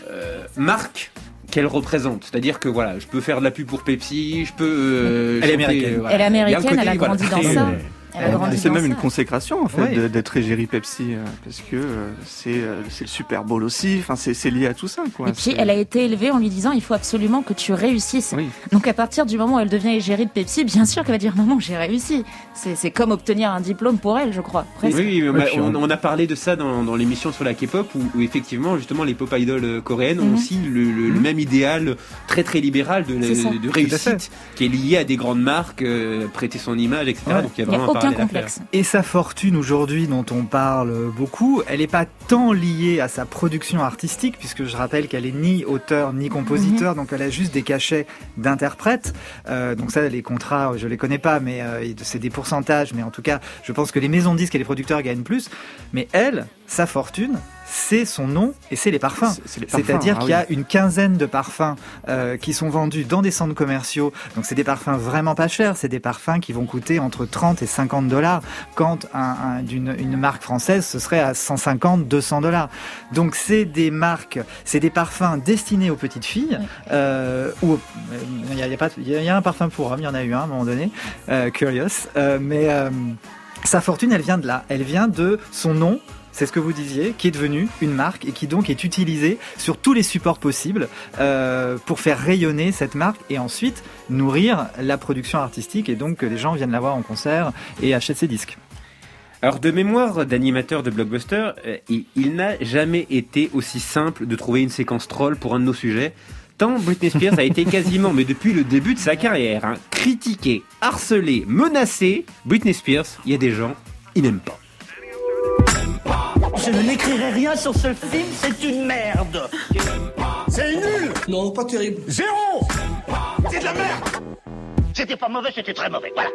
euh, marque qu'elle représente. C'est-à-dire que voilà, je peux faire de la pub pour Pepsi, je peux... Euh, elle est chanter, américaine. euh, voilà. Elle est américaine, Il y a un côté, elle a voilà, grandi dans très, ça. euh, Elle a grandi c'est dans même ça. une consécration en fait Ouais. de- d'être égérie Pepsi euh, parce que euh, c'est euh, c'est le Super Bowl aussi. Enfin c'est c'est lié à tout ça quoi. Et puis, C'est- elle a été élevée en lui disant, il faut absolument que tu réussisses. Oui. Donc, à partir du moment où elle devient égérie de Pepsi, bien sûr qu'elle va dire, maman, j'ai réussi. C'est, c'est comme obtenir un diplôme pour elle, je crois. Presque. Oui, oui, Ouais, bah, puis on, on- on a parlé de ça dans, dans l'émission sur la K-pop où, où effectivement justement les pop idols euh, coréennes ont Mhm. aussi le, le- le même idéal très très libéral de, C'est ça. de, de Tout à réussite qui est lié à des grandes marques, euh, prêter son image, et cetera. Ouais. Donc il y a Il n'y a vraiment un aucun parallèle à faire. complexe. Et sa fortune aujourd'hui dont on parle beaucoup, elle n'est pas tant liée à sa production artistique, puisque je rappelle qu'elle est ni auteur ni compositeur, donc elle a juste des cachets d'interprète. Euh, donc ça, les contrats, je les connais pas, mais euh, c'est des pourcentages. Mais en tout cas, je pense que les maisons de disques et les producteurs gagnent plus. Mais elle, sa fortune, c'est son nom et c'est les parfums. C'est- c'est les parfums, C'est-à-dire ah qu'il y a oui. une quinzaine de parfums euh, qui sont vendus dans des centres commerciaux. Donc c'est des parfums vraiment pas chers. C'est des parfums qui vont coûter entre trente et cinquante dollars. Quand un, un- d'une une marque française, ce serait à cent cinquante, deux cents dollars. Donc c'est des marques, c'est des parfums destinés aux petites filles. Euh, ou aux- il y a, il y a pas, il y a- il y a un parfum pour hommes. Il y en a eu un à un moment donné, euh, Curious. Euh, mais euh, sa fortune, elle vient de là. Elle vient de son nom. C'est ce que vous disiez, qui est devenu une marque et qui donc est utilisée sur tous les supports possibles euh, pour faire rayonner cette marque et ensuite nourrir la production artistique et donc que les gens viennent la voir en concert et achètent ses disques. Alors de mémoire d'animateur de Blockbuster, euh, il, il n'a jamais été aussi simple de trouver une séquence troll pour un de nos sujets. Tant Britney Spears a été quasiment, mais depuis le début de sa carrière, hein, critiquée, harcelée, menacée. Britney Spears, il y a des gens, ils n'aiment pas. Je n'écrirai rien sur ce film, c'est une merde. C'est nul. Non, pas terrible. Zéro. C'est de la merde. C'était pas mauvais, c'était très mauvais. Voilà.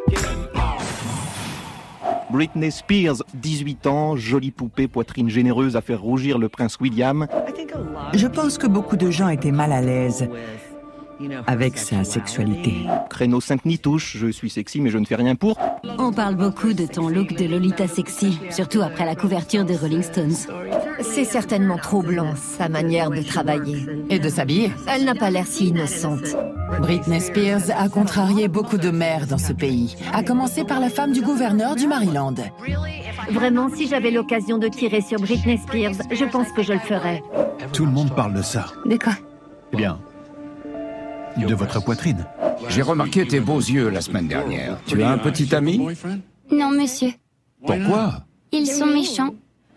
Britney Spears, dix-huit ans, jolie poupée, poitrine généreuse à faire rougir le prince William. Je pense que beaucoup de gens étaient mal à l'aise avec sa sexualité. Créneau cinq nitouches, je suis sexy mais je ne fais rien pour. On parle beaucoup de ton look de Lolita sexy, surtout après la couverture des Rolling Stones. C'est certainement troublant, sa manière de travailler. Et de s'habiller. Elle n'a pas l'air si innocente. Britney Spears a contrarié beaucoup de mères dans ce pays, à commencer par la femme du gouverneur du Maryland. Vraiment, si j'avais l'occasion de tirer sur Britney Spears, je pense que je le ferais. Tout le monde parle de ça. De quoi? Eh bien, de votre poitrine. J'ai remarqué tes beaux yeux la semaine dernière. Tu as un petit ami? Non, monsieur. Pourquoi? Ils sont méchants.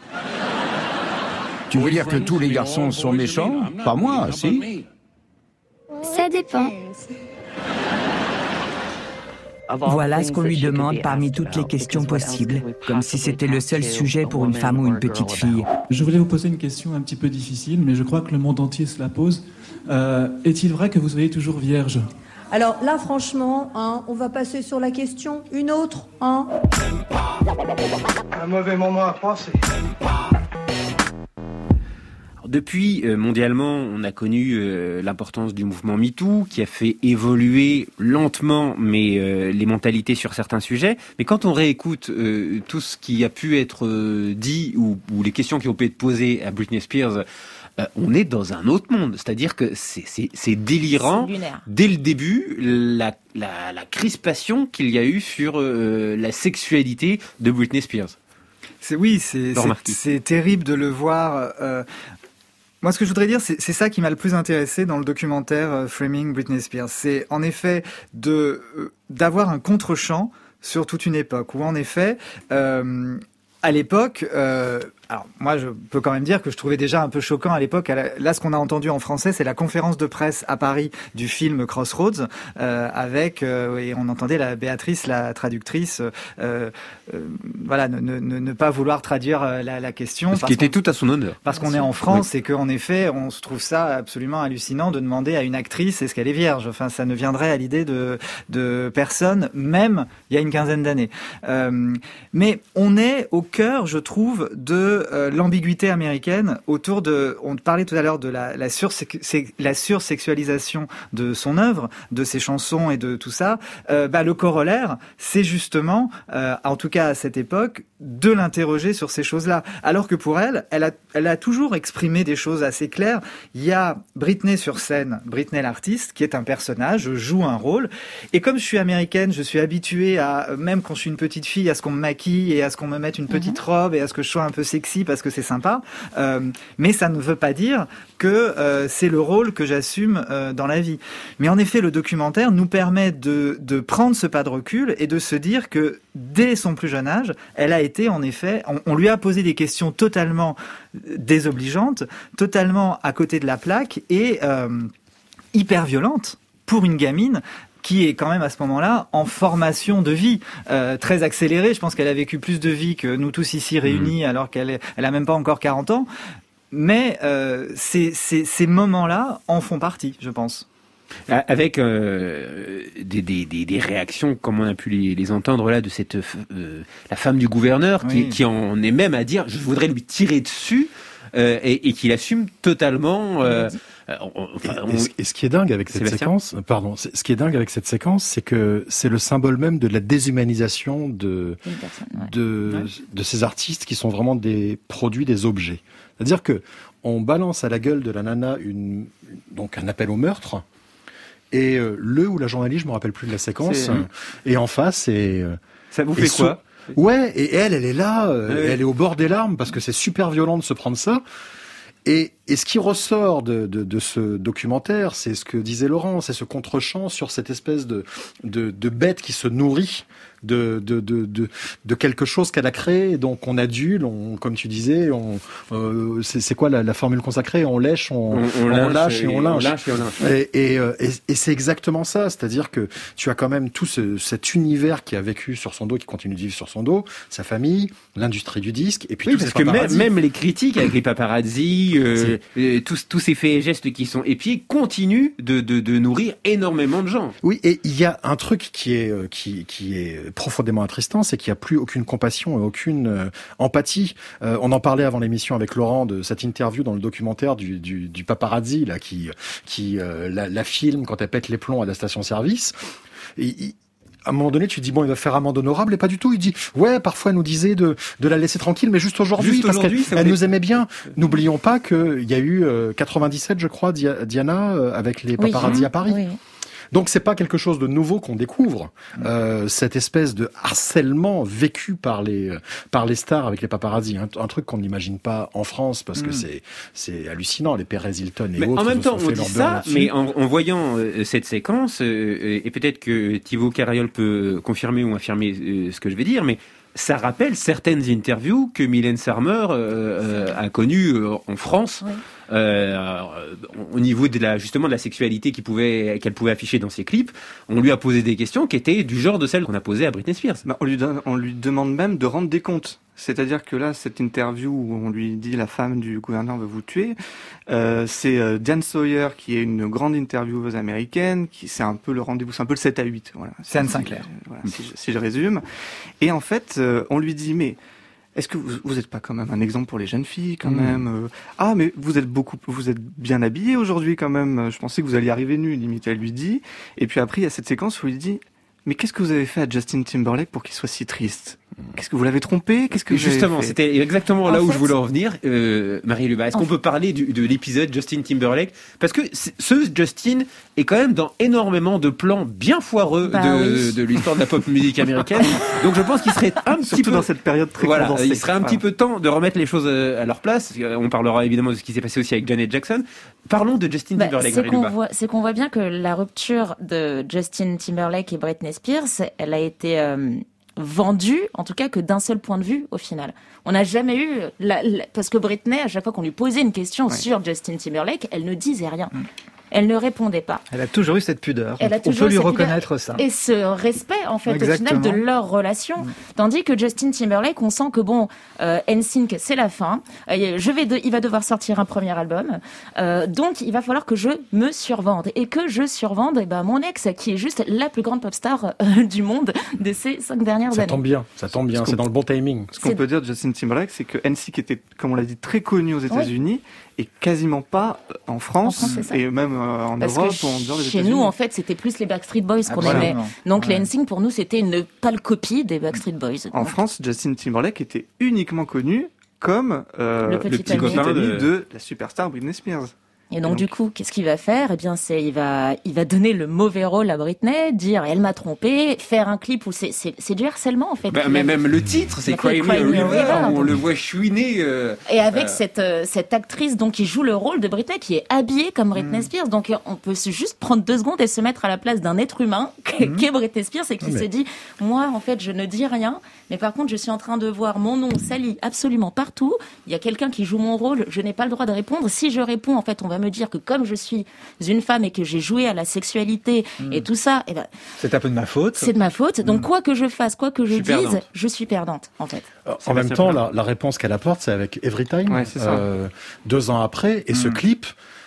Tu veux dire que tous les garçons sont méchants? Pas moi, si? Ça dépend. Voilà ce qu'on lui demande parmi toutes les questions possibles, comme si c'était le seul sujet pour une femme ou une petite fille. Je voulais vous poser une question un petit peu difficile, mais je crois que le monde entier se la pose. Euh, est-il vrai que vous soyez toujours vierge? Alors là, franchement, hein, on va passer sur la question. Une autre, hein? Un mauvais moment à passer. Depuis, euh, mondialement, on a connu euh, l'importance du mouvement MeToo, qui a fait évoluer lentement mais euh, les mentalités sur certains sujets. Mais quand on réécoute euh, tout ce qui a pu être euh, dit ou, ou les questions qui ont pu être posées à Britney Spears, euh, on est dans un autre monde. C'est-à-dire que c'est, c'est, c'est délirant. C'est lunaire. Dès le début, la, la, la crispation qu'il y a eu sur euh, la sexualité de Britney Spears. C'est oui, c'est, c'est, c'est terrible de le voir. Euh, Moi, ce que je voudrais dire, c'est, c'est ça qui m'a le plus intéressé dans le documentaire euh, Framing Britney Spears. C'est en effet de euh, d'avoir un contre-champ sur toute une époque où, en effet, euh, à l'époque, euh, alors moi, je peux quand même dire que je trouvais déjà un peu choquant à l'époque. Là, ce qu'on a entendu en français, c'est la conférence de presse à Paris du film Crossroads, euh, avec euh, et on entendait la Béatrice, la traductrice, euh, euh, voilà, ne, ne, ne pas vouloir traduire la, la question. Ce qui était tout à son honneur. Parce qu'on est en France oui. Et qu'en effet, on se trouve ça absolument hallucinant de demander à une actrice est-ce qu'elle est vierge. Enfin, ça ne viendrait à l'idée de, de personne, même il y a une quinzaine d'années. Euh, mais on est au cœur, je trouve, de euh, l'ambiguïté américaine autour de. On parlait tout à l'heure de la, la, sursex, la sursexualisation de son œuvre, de ses chansons et de tout ça. Euh, bah, le corollaire, c'est justement, euh, en tout cas à cette époque, de l'interroger sur ces choses-là. Alors que pour elle, elle a, elle a toujours exprimé des choses assez claires. Il y a Britney sur scène, Britney l'artiste, qui est un personnage, joue un rôle. Et comme je suis américaine, je suis habituée à, même quand je suis une petite fille, à ce qu'on me maquille et à ce qu'on me mette une petite mm-hmm. robe et à ce que je sois un peu sexy parce que c'est sympa. Euh, mais ça ne veut pas dire que euh, c'est le rôle que j'assume euh, dans la vie. Mais en effet, le documentaire nous permet de, de prendre ce pas de recul et de se dire que dès son plus jeune âge, elle a été en effet, on, on lui a posé des questions totalement désobligeantes, totalement à côté de la plaque et euh, hyper violentes pour une gamine qui est quand même à ce moment-là en formation de vie euh, très accélérée. Je pense qu'elle a vécu plus de vie que nous tous ici réunis, mmh. alors qu'elle est, elle a même pas encore quarante ans. Mais euh, ces, ces, ces moments-là en font partie, je pense. Avec euh, des, des, des, des réactions, comme on a pu les, les entendre là, de cette euh, la femme du gouverneur, oui. qui, qui en est même à dire, je voudrais lui tirer dessus, euh, et, et qu'il assume totalement. Euh, Enfin, on... et, et ce qui est dingue avec cette Sébastien séquence, pardon, ce qui est dingue avec cette séquence, c'est que c'est le symbole même de la déshumanisation de personne, ouais. de ouais. de ces artistes qui sont vraiment des produits, des objets. C'est-à-dire que on balance à la gueule de la nana une donc un appel au meurtre. Et euh, le ou la journaliste, je me rappelle plus de la séquence, euh, et en face, et euh, ça vous fait quoi? So- ouais, et elle, elle est là, euh, ouais. elle est au bord des larmes parce que c'est super violent de se prendre ça. Et, et ce qui ressort de, de, de ce documentaire, c'est ce que disait Laurent, c'est ce contre-champ sur cette espèce de, de, de bête qui se nourrit de, de, de, de, de quelque chose qu'elle a créé. Donc on adule, on, comme tu disais, on, euh, c'est, c'est quoi la, la formule consacrée? On lèche, on, on, on, on lâche et, et on lynche. On lâche et, on lynche. Et, et, et, et c'est exactement ça, c'est-à-dire que tu as quand même tout ce, cet univers qui a vécu sur son dos, qui continue de vivre sur son dos, sa famille, l'industrie du disque, et puis oui, tous parce ces que même, même les critiques avec les paparazzis, euh, euh, tous, tous ces faits et gestes qui sont épiés continuent de, de, de nourrir énormément de gens. Oui, et il y a un truc qui est, qui, qui est profondément attristant, c'est qu'il n'y a plus aucune compassion et aucune euh, empathie. Euh, on en parlait avant l'émission avec Laurent de cette interview dans le documentaire du, du, du paparazzi là qui, qui euh, la, la filme quand elle pète les plombs à la station-service. Et, il, à un moment donné, tu dis bon, il va faire amende honorable, et pas du tout. Il dit ouais, parfois elle nous disait de de la laisser tranquille, mais juste aujourd'hui, juste parce aujourd'hui, qu'elle elle nous aimait bien. N'oublions pas que il y a eu euh, quatre-vingt-dix-sept, je crois, Diana euh, avec les paparazzi oui, à Paris. Oui. Donc c'est pas quelque chose de nouveau qu'on découvre, euh, cette espèce de harcèlement vécu par les par les stars avec les paparazzi, un, un truc qu'on n'imagine pas en France parce que mm. c'est c'est hallucinant, les Perez Hilton et mais autres. En même temps, on dit ça, mais en, en voyant euh, cette séquence, euh, et peut-être que Thibaut Carriol peut confirmer ou infirmer euh, ce que je vais dire, mais ça rappelle certaines interviews que Mylène Farmer euh, euh, a connues euh, en France. Oui. Euh, au niveau de la justement de la sexualité qu'il pouvait, qu'elle pouvait afficher dans ses clips, on lui a posé des questions qui étaient du genre de celles qu'on a posées à Britney Spears. Bah, on lui donne, on lui demande même de rendre des comptes. C'est-à-dire que là, cette interview où on lui dit la femme du gouverneur va vous tuer, euh, c'est euh, Diane Sawyer qui est une grande intervieweuse américaine, qui c'est un peu le rendez-vous, c'est un peu le sept à huit. Voilà. C'est Anne Sinclair. Voilà, si, je, si je résume. Et en fait, euh, on lui dit mais est-ce que vous, vous êtes pas quand même un exemple pour les jeunes filles quand mmh. même euh, Ah, mais vous êtes beaucoup, vous êtes bien habillés aujourd'hui quand même. Je pensais que vous alliez arriver nus, limite elle lui dit. Et puis après il y a cette séquence où il dit mais qu'est-ce que vous avez fait à Justin Timberlake pour qu'il soit si triste? Qu'est-ce que vous l'avez trompé? Qu'est-ce que justement, c'était exactement là en où fait... je voulais en venir, euh, Marie Luba. Est-ce en qu'on fait... peut parler du, de l'épisode Justin Timberlake? Parce que ce Justin est quand même dans énormément de plans bien foireux bah, de, oui. de l'histoire de la pop musique américaine. Donc je pense qu'il serait un petit Surtout peu dans cette période très voilà, condensée. Il serait un petit peu temps de remettre les choses à leur place. On parlera évidemment de ce qui s'est passé aussi avec Janet Jackson. Parlons de Justin bah, Timberlake. C'est qu'on, voit, c'est qu'on voit bien que la rupture de Justin Timberlake et Britney Spears, elle a été euh, vendue, en tout cas que d'un seul point de vue au final. On n'a jamais eu... La, la, parce que Britney, à chaque fois qu'on lui posait une question ouais. sur Justin Timberlake, elle ne disait rien. Mmh. Elle ne répondait pas. Elle a toujours eu cette pudeur. Elle a On toujours peut lui cette reconnaître pudeur ça. Et ce respect, en fait, Exactement. au final, de leur relation. Mm. Tandis que Justin Timberlake, on sent que bon, euh, N Sync, c'est la fin. Euh, je vais de, il va devoir sortir un premier album. Euh, donc, il va falloir que je me survende. Et que je survende, eh ben, mon ex, qui est juste la plus grande pop star euh, du monde de ces cinq dernières ça années. Ça tombe bien, ça tombe bien, c'est dans le bon timing. Ce qu'on peut dire de Justin Timberlake, c'est que N Sync était, comme on l'a dit, très connu aux États-Unis. Oui. Et quasiment pas en France, en France et même euh, en Parce Europe que ou en dehors des chez États-Unis. nous, en fait, c'était plus les Backstreet Boys qu'on Absolument. aimait. Donc ouais. les N Sync, pour nous, c'était une pâle copie des Backstreet Boys. En Donc. France, Justin Timberlake était uniquement connu comme euh, le petit, le petit ami, ami de... de la superstar Britney Spears. Et donc, donc, du coup, qu'est-ce qu'il va faire? Eh bien, c'est, il va, il va donner le mauvais rôle à Britney, dire, elle m'a trompé, faire un clip où c'est, c'est, c'est du harcèlement, en fait. Bah, mais même le titre, c'est Cry Me a River, on le voit chouiner. Euh, et avec euh... cette, euh, cette actrice, donc, qui joue le rôle de Britney, qui est habillée comme Britney mm. Spears. Donc, on peut juste prendre deux secondes et se mettre à la place d'un être humain, mm. qu'est Britney Spears, et qui mais... se dit, moi, en fait, je ne dis rien, mais par contre, je suis en train de voir mon nom sali absolument partout. Il y a quelqu'un qui joue mon rôle, je n'ai pas le droit de répondre. Si je réponds, en fait, on va me dire que comme je suis une femme et que j'ai joué à la sexualité mmh. et tout ça, et ben, c'est un peu de ma faute. C'est de ma faute. Donc, mmh. quoi que je fasse, quoi que je, je dise, perdante. je suis perdante, en fait. En même temps, la, la réponse qu'elle apporte, c'est avec Everytime, ouais, c'est ça. Euh, deux ans après, et mmh. ce clip,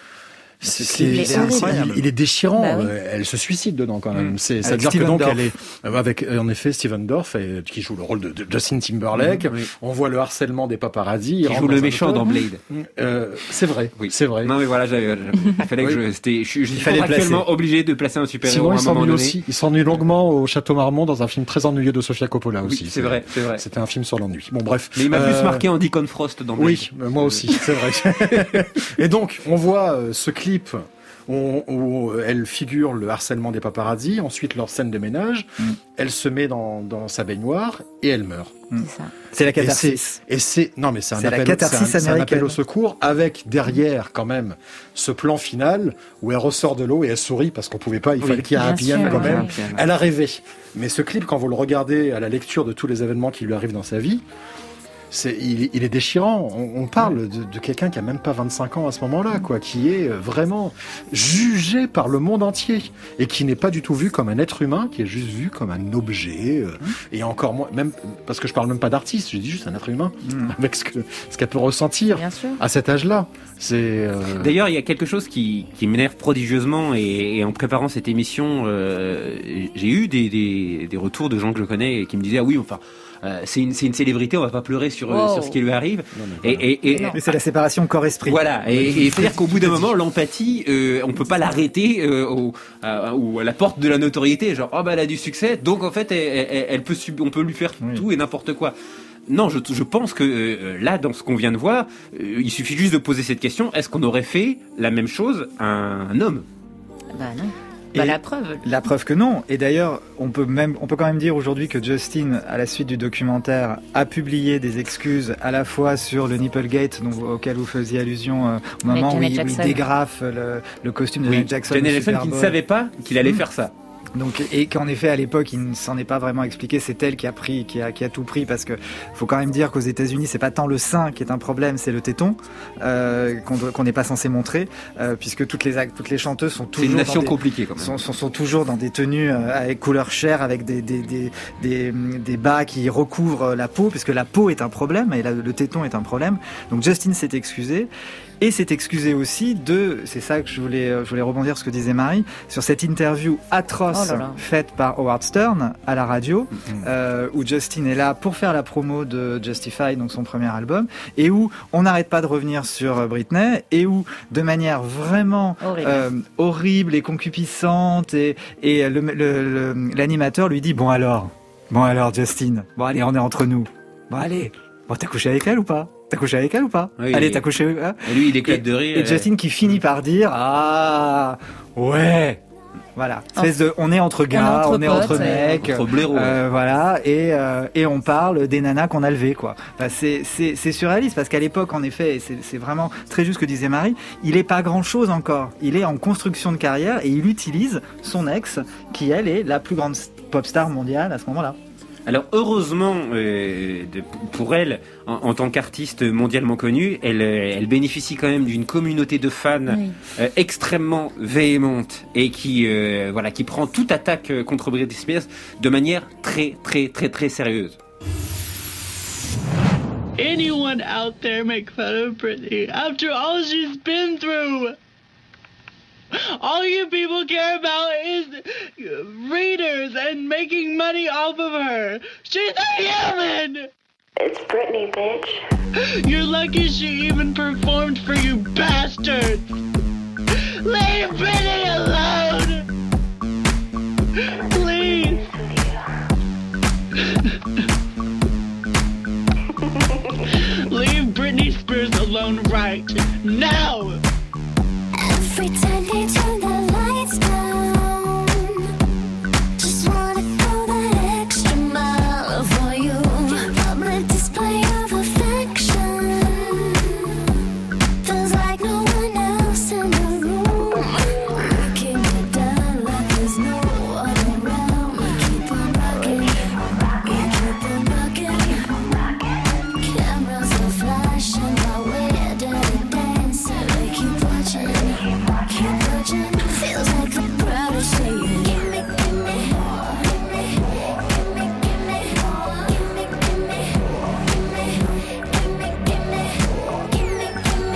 c'est, c'est, il, est c'est, il, il est déchirant. Bah oui. Elle se suicide dedans quand même. Mmh. C'est, c'est à dire que donc Dorff. Elle est avec en effet Steven Dorff et, qui joue le rôle de, de Justin Timberlake. Mmh, oui. On voit le harcèlement des paparazzis. Qui joue le méchant dans Blade. Euh, c'est vrai. Oui, c'est vrai. Non mais voilà, j'avais, il fallait que je, c'était, je, je suis actuellement obligé de placer un super héros. Sinon, il s'ennuie aussi. Il s'ennuie longuement au Château Marmont dans un film très ennuyeux de Sofia Coppola aussi. Oui, c'est, c'est vrai, c'est vrai. C'était un film sur l'ennui. Bon bref. Mais il m'a euh... plus marqué en Deacon Frost dans Blade. Oui, moi aussi, c'est vrai. Et donc, on voit ce clip. Où, où elle figure le harcèlement des paparazzi, ensuite leur scène de ménage, mm. elle se met dans, dans sa baignoire et elle meurt. Mm. C'est ça. C'est la catharsis. Et c'est, et c'est non mais c'est un, c'est appel, c'est un, c'est un appel au secours avec derrière quand même ce plan final où elle ressort de l'eau et elle sourit parce qu'on pouvait pas, il oui, fallait qu'il y ait un happy end quand même. Oui. Elle a rêvé. Mais ce clip, quand vous le regardez à la lecture de tous les événements qui lui arrivent dans sa vie, C'est, il, il est déchirant. On, on parle de, de quelqu'un qui a même pas vingt-cinq ans à ce moment-là, quoi, qui est vraiment jugé par le monde entier et qui n'est pas du tout vu comme un être humain, qui est juste vu comme un objet. Euh, et encore moins, même parce que je parle même pas d'artiste, je dis juste un être humain mmh. avec ce que ce qu'elle peut ressentir à cet âge-là. C'est. Euh... D'ailleurs, il y a quelque chose qui, qui m'énerve prodigieusement et, et en préparant cette émission, euh, j'ai eu des, des, des retours de gens que je connais et qui me disaient ah oui, enfin. Euh, c'est une c'est une célébrité, on va pas pleurer sur oh. sur ce qui lui arrive. Non, mais, et, et, et, mais c'est la séparation corps-esprit. Voilà. Et, et c'est-à-dire qu'au bout d'un moment, l'empathie, euh, on peut pas l'arrêter euh, au, à, ou à la porte de la notoriété. Genre, oh bah elle a du succès, donc en fait, elle, elle, elle peut sub- on peut lui faire oui. tout et n'importe quoi. Non, je, je pense que euh, là, dans ce qu'on vient de voir, euh, il suffit juste de poser cette question est-ce qu'on aurait fait la même chose à un, un homme? Bah non. Bah, la preuve. La preuve que non. Et d'ailleurs, on peut même, on peut quand même dire aujourd'hui que Justin, à la suite du documentaire, a publié des excuses à la fois sur le Nipplegate, dont, auquel vous faisiez allusion euh, au moment où il, où il dégrafe le, le costume de oui. Janet Jackson. Janet Jackson qui ne savait pas qu'il allait mmh. faire ça. Donc, et qu'en effet, à l'époque, il ne s'en est pas vraiment expliqué. C'est elle qui a pris, qui a, qui a tout pris, parce que faut quand même dire qu'aux États-Unis, c'est pas tant le sein qui est un problème, c'est le téton euh, qu'on qu'on n'est pas censé montrer, euh, puisque toutes les toutes les chanteuses sont toujours c'est une nation des, compliquée quand même. Sont, sont, sont toujours dans des tenues euh, avec couleur chair, avec des des, des des des bas qui recouvrent la peau, puisque la peau est un problème et la, le téton est un problème. Donc Justin s'est excusé. Et s'est excusé aussi de, c'est ça que je voulais, je voulais rebondir sur ce que disait Marie, sur cette interview atroce oh là là. faite par Howard Stern à la radio, mm-hmm. euh, où Justin est là pour faire la promo de Justified, donc son premier album, et où on n'arrête pas de revenir sur Britney, et où de manière vraiment horrible, euh, horrible et concupiscente, et, et le, le, le, l'animateur lui dit, bon alors, bon alors Justin, bon allez, on est entre nous, bon allez, bon t'as couché avec elle ou pas? T'as couché avec elle ou pas? Oui, Allez, t'as couché avec elle? Et lui, il éclate de rire. Et, et Justin qui finit par dire, ah, ouais. Voilà. Espèce de, on est entre gars, on est entre, on est entre mecs. Entre blaireaux. Euh, voilà. Et, euh, et on parle des nanas qu'on a levées, quoi. Enfin, c'est, c'est, c'est surréaliste parce qu'à l'époque, en effet, et c'est, c'est vraiment très juste ce que disait Marie, il est pas grand chose encore. Il est en construction de carrière et il utilise son ex, qui elle est la plus grande pop star mondiale à ce moment-là. Alors heureusement euh, de, pour elle, en, en tant qu'artiste mondialement connue, elle, elle bénéficie quand même d'une communauté de fans oui. euh, extrêmement véhémente et qui euh, voilà qui prend toute attaque contre Britney Spears de manière très très très très sérieuse. Anyone out there make fun of Britney after all she's been through? All you people care about is readers and making money off of her. She's a human! It's Britney, bitch. You're lucky she even performed for you bastards! Leave Britney alone! Please! Leave Britney Spears alone right now! Every time they turn the lights down, just wanna go that extra mile for you. Public display of affection feels like no one else in the room. We keep it down like there's no one around. We keep on rocking, we keep on rocking. Cameras are flashing while we're dirty dancing. We keep watching. Feels like the crowd is saying, give me, give me, give me, give me, give me, give me, give me, give me, give me, give me, give me,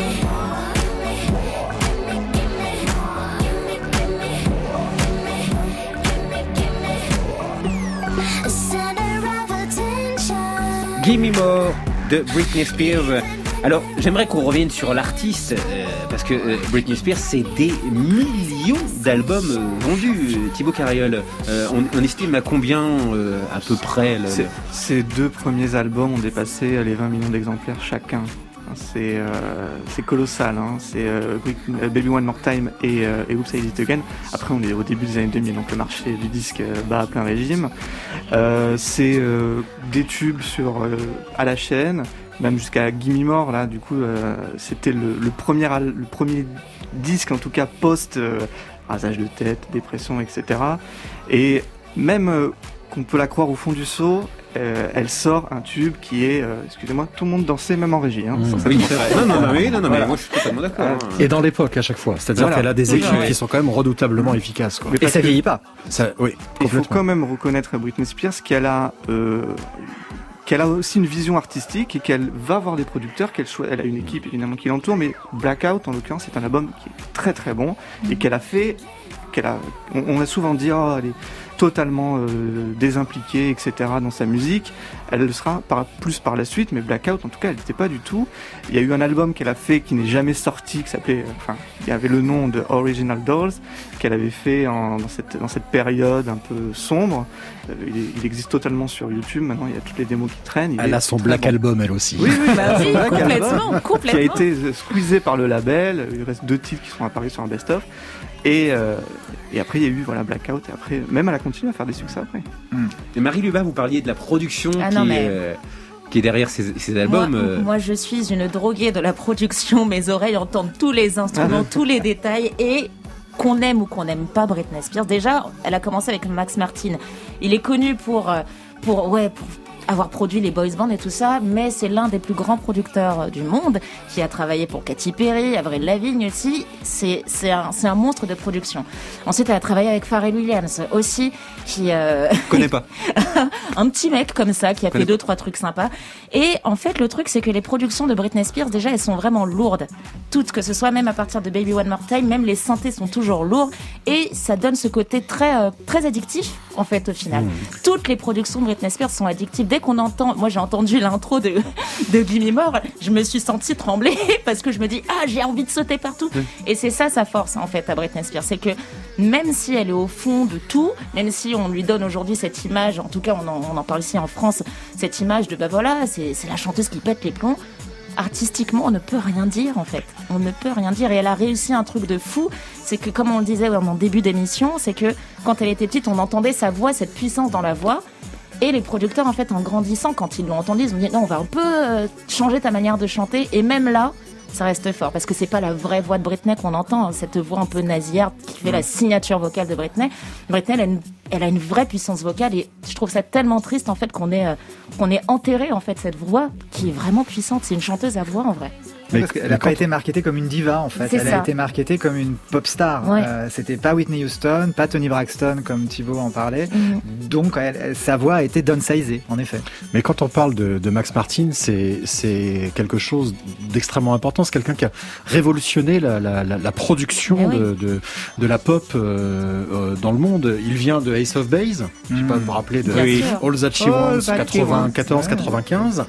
give me, center of attention. Give Me More de Britney Spears. Alors, j'aimerais qu'on revienne sur l'artiste, euh, parce que euh, Britney Spears, c'est des millions d'albums euh, vendus. Thibaut Carriol, euh, on, on estime à combien, euh, à peu près le... C'est, Ces deux premiers albums ont dépassé les vingt millions d'exemplaires chacun. C'est, euh, c'est colossal, hein. C'est euh, Baby One More Time et, euh, et Oops, I Did It Again. Après, on est au début des années deux mille, donc le marché du disque bat à plein régime. Euh, c'est euh, des tubes sur, euh, à la chaîne, même jusqu'à Gimme More, là, du coup, euh, c'était le, le, premier, le premier disque, en tout cas, post euh, rasage de tête, dépression, et cetera. Et même euh, qu'on peut la croire au fond du seau, euh, elle sort un tube qui est, euh, excusez-moi, tout le monde dansait, même en régie. Hein, mmh. Oui, c'est vrai. Non, non, non, oui, non, non, voilà. Mais moi je suis totalement d'accord. Hein. Et dans l'époque à chaque fois, c'est-à-dire voilà. Qu'elle a des équipes oui, qui sont quand même redoutablement efficaces. Quoi. Et ça vieillit pas. Ça, oui, il faut quand même reconnaître à Britney Spears qu'elle a... Euh, qu'elle a aussi une vision artistique et qu'elle va voir des producteurs, qu'elle cho- elle a une équipe évidemment qui l'entoure, mais Blackout en l'occurrence c'est un album qui est très très bon et qu'elle a fait, qu'elle a, on, on a souvent dit oh elle est totalement euh, désimpliquée et cetera dans sa musique, elle le sera par, plus par la suite, mais Blackout en tout cas elle n'était pas du tout. Il y a eu un album qu'elle a fait qui n'est jamais sorti, qui s'appelait, enfin il y avait le nom de Original Dolls qu'elle avait fait en, dans cette dans cette période un peu sombre. Il, est, il existe totalement sur YouTube. Maintenant, il y a toutes les démos qui traînent. Il elle a son Black bon. Album, elle aussi. Oui, oui, bah oui complètement, complètement. Qui a été squeezé par le label. Il reste deux titres qui sont apparus sur un best-of. Et, euh, et après, il y a eu voilà, Blackout. Et après, même elle a continué à faire des succès après. Mmh. Et Marie Lubin, vous parliez de la production ah qui, non, mais... euh, qui est derrière ces, ces albums. Moi, euh... moi, je suis une droguée de la production. Mes oreilles entendent tous les instruments, tous les détails. Et qu'on aime ou qu'on n'aime pas Britney Spears, déjà, elle a commencé avec Max Martin. Il est connu pour, pour, ouais, pour avoir produit les boys bands et tout ça, mais c'est l'un des plus grands producteurs du monde, qui a travaillé pour Katy Perry, Avril Lavigne aussi. C'est, c'est, un, c'est un monstre de production. Ensuite, elle a travaillé avec Pharrell Williams aussi, qui... Euh... Je connais pas. Un petit mec comme ça, qui a fait deux, trois trucs sympas. Et en fait, le truc, c'est que les productions de Britney Spears, déjà, elles sont vraiment lourdes. Toutes, que ce soit même à partir de Baby One More Time, même les synthés sont toujours lourds. Et ça donne ce côté très, euh, très addictif, en fait, au final. Mmh. Toutes les productions de Britney Spears sont addictives. Dès qu'on entend, moi j'ai entendu l'intro de, de Gimme More, je me suis sentie trembler parce que je me dis, ah, j'ai envie de sauter partout. Mmh. Et c'est ça sa force, en fait, à Britney Spears. C'est que même si elle est au fond de tout, même si on lui donne aujourd'hui cette image, en tout cas on en, on en parle ici en France, cette image de, bah voilà, c'est, c'est la chanteuse qui pète les plombs. Artistiquement, on ne peut rien dire, en fait. On ne peut rien dire. Et elle a réussi un truc de fou. C'est que, comme on le disait en début d'émission, c'est que quand elle était petite, on entendait sa voix, cette puissance dans la voix. Et les producteurs, en fait, en grandissant, quand ils l'ont entendu, ils ont dit non, on va un peu euh, changer ta manière de chanter. Et même là, ça reste fort. Parce que c'est pas la vraie voix de Britney qu'on entend, hein, cette voix un peu nasillarde qui fait la signature vocale de Britney. Britney, elle a une elle a une vraie puissance vocale et je trouve ça tellement triste en fait qu'on ait, euh, qu'on ait enterré en fait cette voix qui est vraiment puissante. C'est une chanteuse à voix en vrai. Mais parce qu'elle n'a pas été marketée comme une diva en fait, C'est elle ça. a été marketée comme une pop star. Ouais. Euh, c'était pas Whitney Houston, pas Toni Braxton comme Thibaut en parlait. Mhm. Donc elle- elle- sa voix a été downsizée en effet. Mais quand on parle de, de Max Martin, c'est, c'est quelque chose d'extrêmement important. C'est quelqu'un qui a révolutionné la, la, la, la production Eh oui. de, de, de la pop euh, euh, dans le monde. Il vient de Ace of Base, je sais pas, vous vous rappelez de Bien sûr. All That She All Wants, That She quatre-vingt-quatorze Wants, quatre-vingt-quinze.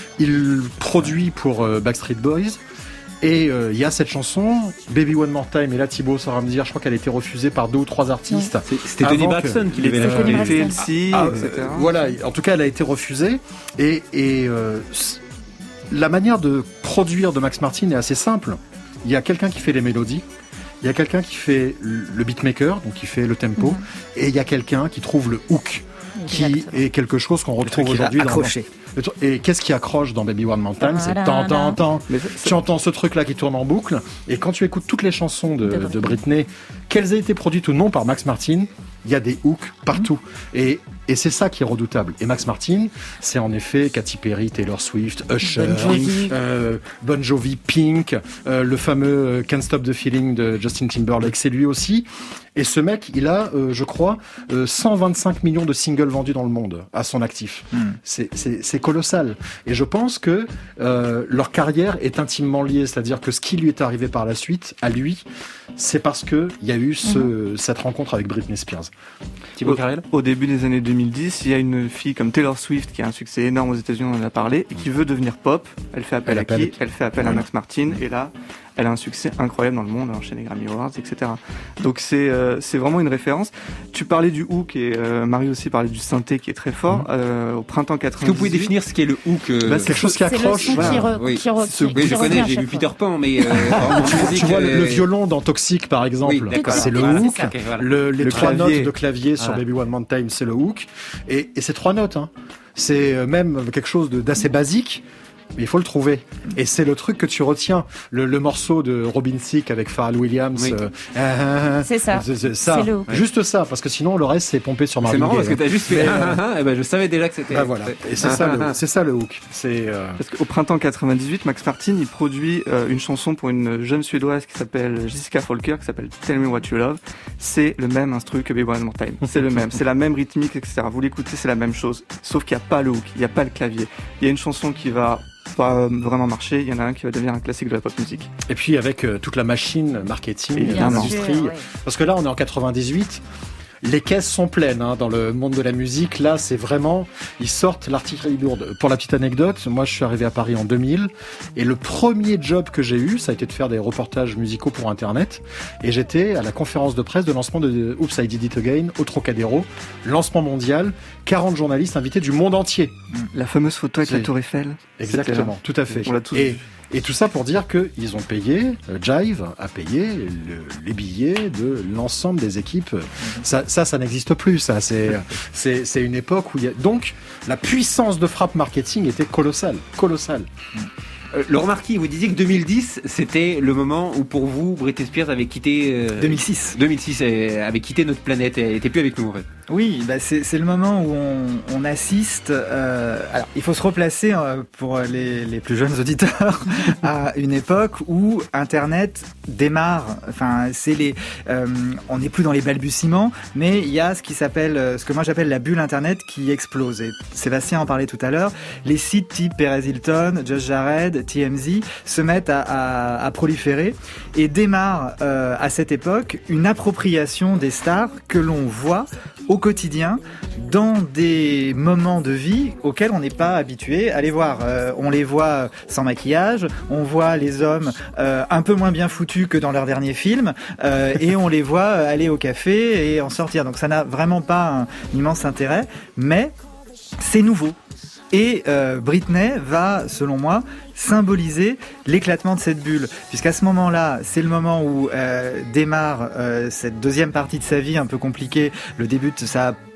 Il produit pour euh, Backstreet Boys. Et il euh, y a cette chanson, Baby One More Time, et là Thibaut saura me dire, je crois qu'elle a été refusée par deux ou trois artistes. C'est- C'était Tony Avant Braxton que- qui l'avait Euh, Tony lâché. Braxton. T L C, Ah, et cetera. euh, voilà, en tout cas, elle a été refusée. Et, et euh, c- la manière de produire de Max Martin est assez simple. Il y a quelqu'un qui fait les mélodies, il y a quelqu'un qui fait le beatmaker, donc qui fait le tempo, et il y a quelqu'un qui trouve le hook, qui Exactement. est quelque chose qu'on retrouve truc qui va aujourd'hui dans... accrocher. le truc- Et qu'est-ce qui accroche dans Baby One More Time? C'est Voilà. tant, tant, tant. Mais ça- Tu entends ce truc-là qui tourne en boucle, et quand tu écoutes toutes les chansons de, De Britney. de Britney, qu'elles aient été produites ou non par Max Martin, il y a des hooks partout. Et, et c'est ça qui est redoutable. Et Max Martin, c'est en effet Katy Perry, Taylor Swift, Usher, Bon Jovi. euh, Bon Jovi, Pink, euh, le fameux euh, Can't Stop the Feeling de Justin Timberlake, c'est lui aussi. Et ce mec, il a, euh, je crois, euh, cent vingt-cinq millions de singles vendus dans le monde à son actif. Hmm. C'est- C'est c'est colossal. Et je pense que euh, leur carrière est intimement liée. C'est-à-dire que ce qui lui est arrivé par la suite, à lui, c'est parce que il y a eu ce, cette rencontre avec Britney Spears. Thibaut Au, Carrel. au début des années deux mille dix, il y a une fille comme Taylor Swift qui a un succès énorme aux États-Unis, on en a parlé, et qui veut devenir pop. Elle fait appel Elle à appelle- qui Elle fait appel à Max Martin, et là, elle a un succès incroyable dans le monde, elle enchaîne les Grammy Awards, et cetera. Donc c'est euh, c'est vraiment une référence. Tu parlais du hook et euh, Marie aussi parlait du synthé qui est très fort. Euh, au printemps Est-ce que quatre-vingt-dix-huit. vous pouvez définir ce qu'est le hook euh, Bah, c'est quelque chose qui C'est le accroche. son voilà. qui, re- Oui. qui, re- Ce- qui- Oui, qui je revient connais, à j'ai chaque vu fois. Peter Pan, mais euh, en Tu, musique, tu vois le, euh, le violon dans Toxic par exemple, Oui, d'accord. c'est le Voilà, hook. c'est ça, ok, voilà. Le- les Le trois clavier. notes de clavier sur Voilà. Baby One More Time, c'est le hook. Et, et c'est trois notes. Hein. C'est euh, même quelque chose de- d'assez basique. Mais il faut le trouver. Et c'est le truc que tu retiens. Le, le morceau de Robin Thicke avec Pharrell Williams. Oui. euh, euh, C'est ça. C'est c'est ça. C'est le hook. Juste ça. Parce que sinon, le reste, c'est pompé sur C'est Marvin marrant Gaye, parce que hein. t'as juste fait Mais, ah, euh, ah, ah, et ben je savais déjà que c'était. bah voilà. Et c'est ça, le, c'est ça le hook. C'est euh, Parce qu'au printemps quatre-vingt-dix-huit, Max Martin, il produit euh, une chanson pour une jeune Suédoise qui s'appelle Jessica Folker, qui s'appelle Tell Me What You Love. C'est le même instru que Baby One More Time. C'est le même. C'est la même rythmique, et cetera. Vous l'écoutez, c'est la même chose. Sauf qu'il n'y a pas le hook, il n'y a pas le clavier. Il y a une chanson qui va pas vraiment marcher, il y en a un qui va devenir un classique de la pop musique. Et puis avec euh, toute la machine marketing, Évidemment. l'industrie. Bien sûr, ouais. Parce que là, on est en quatre-vingt-dix-huit. Les caisses sont pleines hein, dans le monde de la musique. Là, c'est vraiment, ils sortent l'artillerie lourde. Pour la petite anecdote, moi, je suis arrivé à Paris en deux mille, et le premier job que j'ai eu, ça a été de faire des reportages musicaux pour Internet. Et j'étais à la conférence de presse de lancement de Oops, I Did It Again au Trocadéro, lancement mondial, quarante journalistes invités du monde entier. La fameuse photo avec C'est- la Tour Eiffel. Exactement, tout à fait. On l'a tous Et, vu. et tout ça pour dire qu'ils ont payé, euh, Jive a payé le- les billets de l'ensemble des équipes. Ça, ça, ça n'existe plus. Ça, c'est, c'est, c'est une époque où il y a donc la puissance de frappe marketing était colossale, colossale. Euh, Laurent Marquis, vous disiez que deux mille dix, c'était le moment où pour vous, Britney Spears avait quitté. euh, deux mille six. deux mille six, euh, avait quitté notre planète et était plus avec nous en fait. Oui, bah c'est c'est le moment où on, on assiste. Euh, alors, il faut se replacer euh, pour les, les plus jeunes auditeurs à une époque où Internet démarre. Enfin, c'est les. Euh, on n'est plus dans les balbutiements, mais il y a ce qui s'appelle, euh, ce que moi j'appelle la bulle Internet qui explose. Et Sébastien en parlait tout à l'heure. Les sites type Perez Hilton, Josh Jared, T M Z se mettent à, à, à proliférer et démarre euh, à cette époque une appropriation des stars que l'on voit au quotidien dans des moments de vie auxquels on n'est pas habitué à les voir. Euh, on les voit sans maquillage, on voit les hommes euh, un peu moins bien foutus que dans leur dernier film euh, et on les voit aller au café et en sortir. Donc ça n'a vraiment pas un immense intérêt, mais c'est nouveau. Et euh, Britney va, selon moi, symboliser l'éclatement de cette bulle, puisqu'à ce moment-là, c'est le moment où euh, démarre euh, cette deuxième partie de sa vie un peu compliquée, le début de sa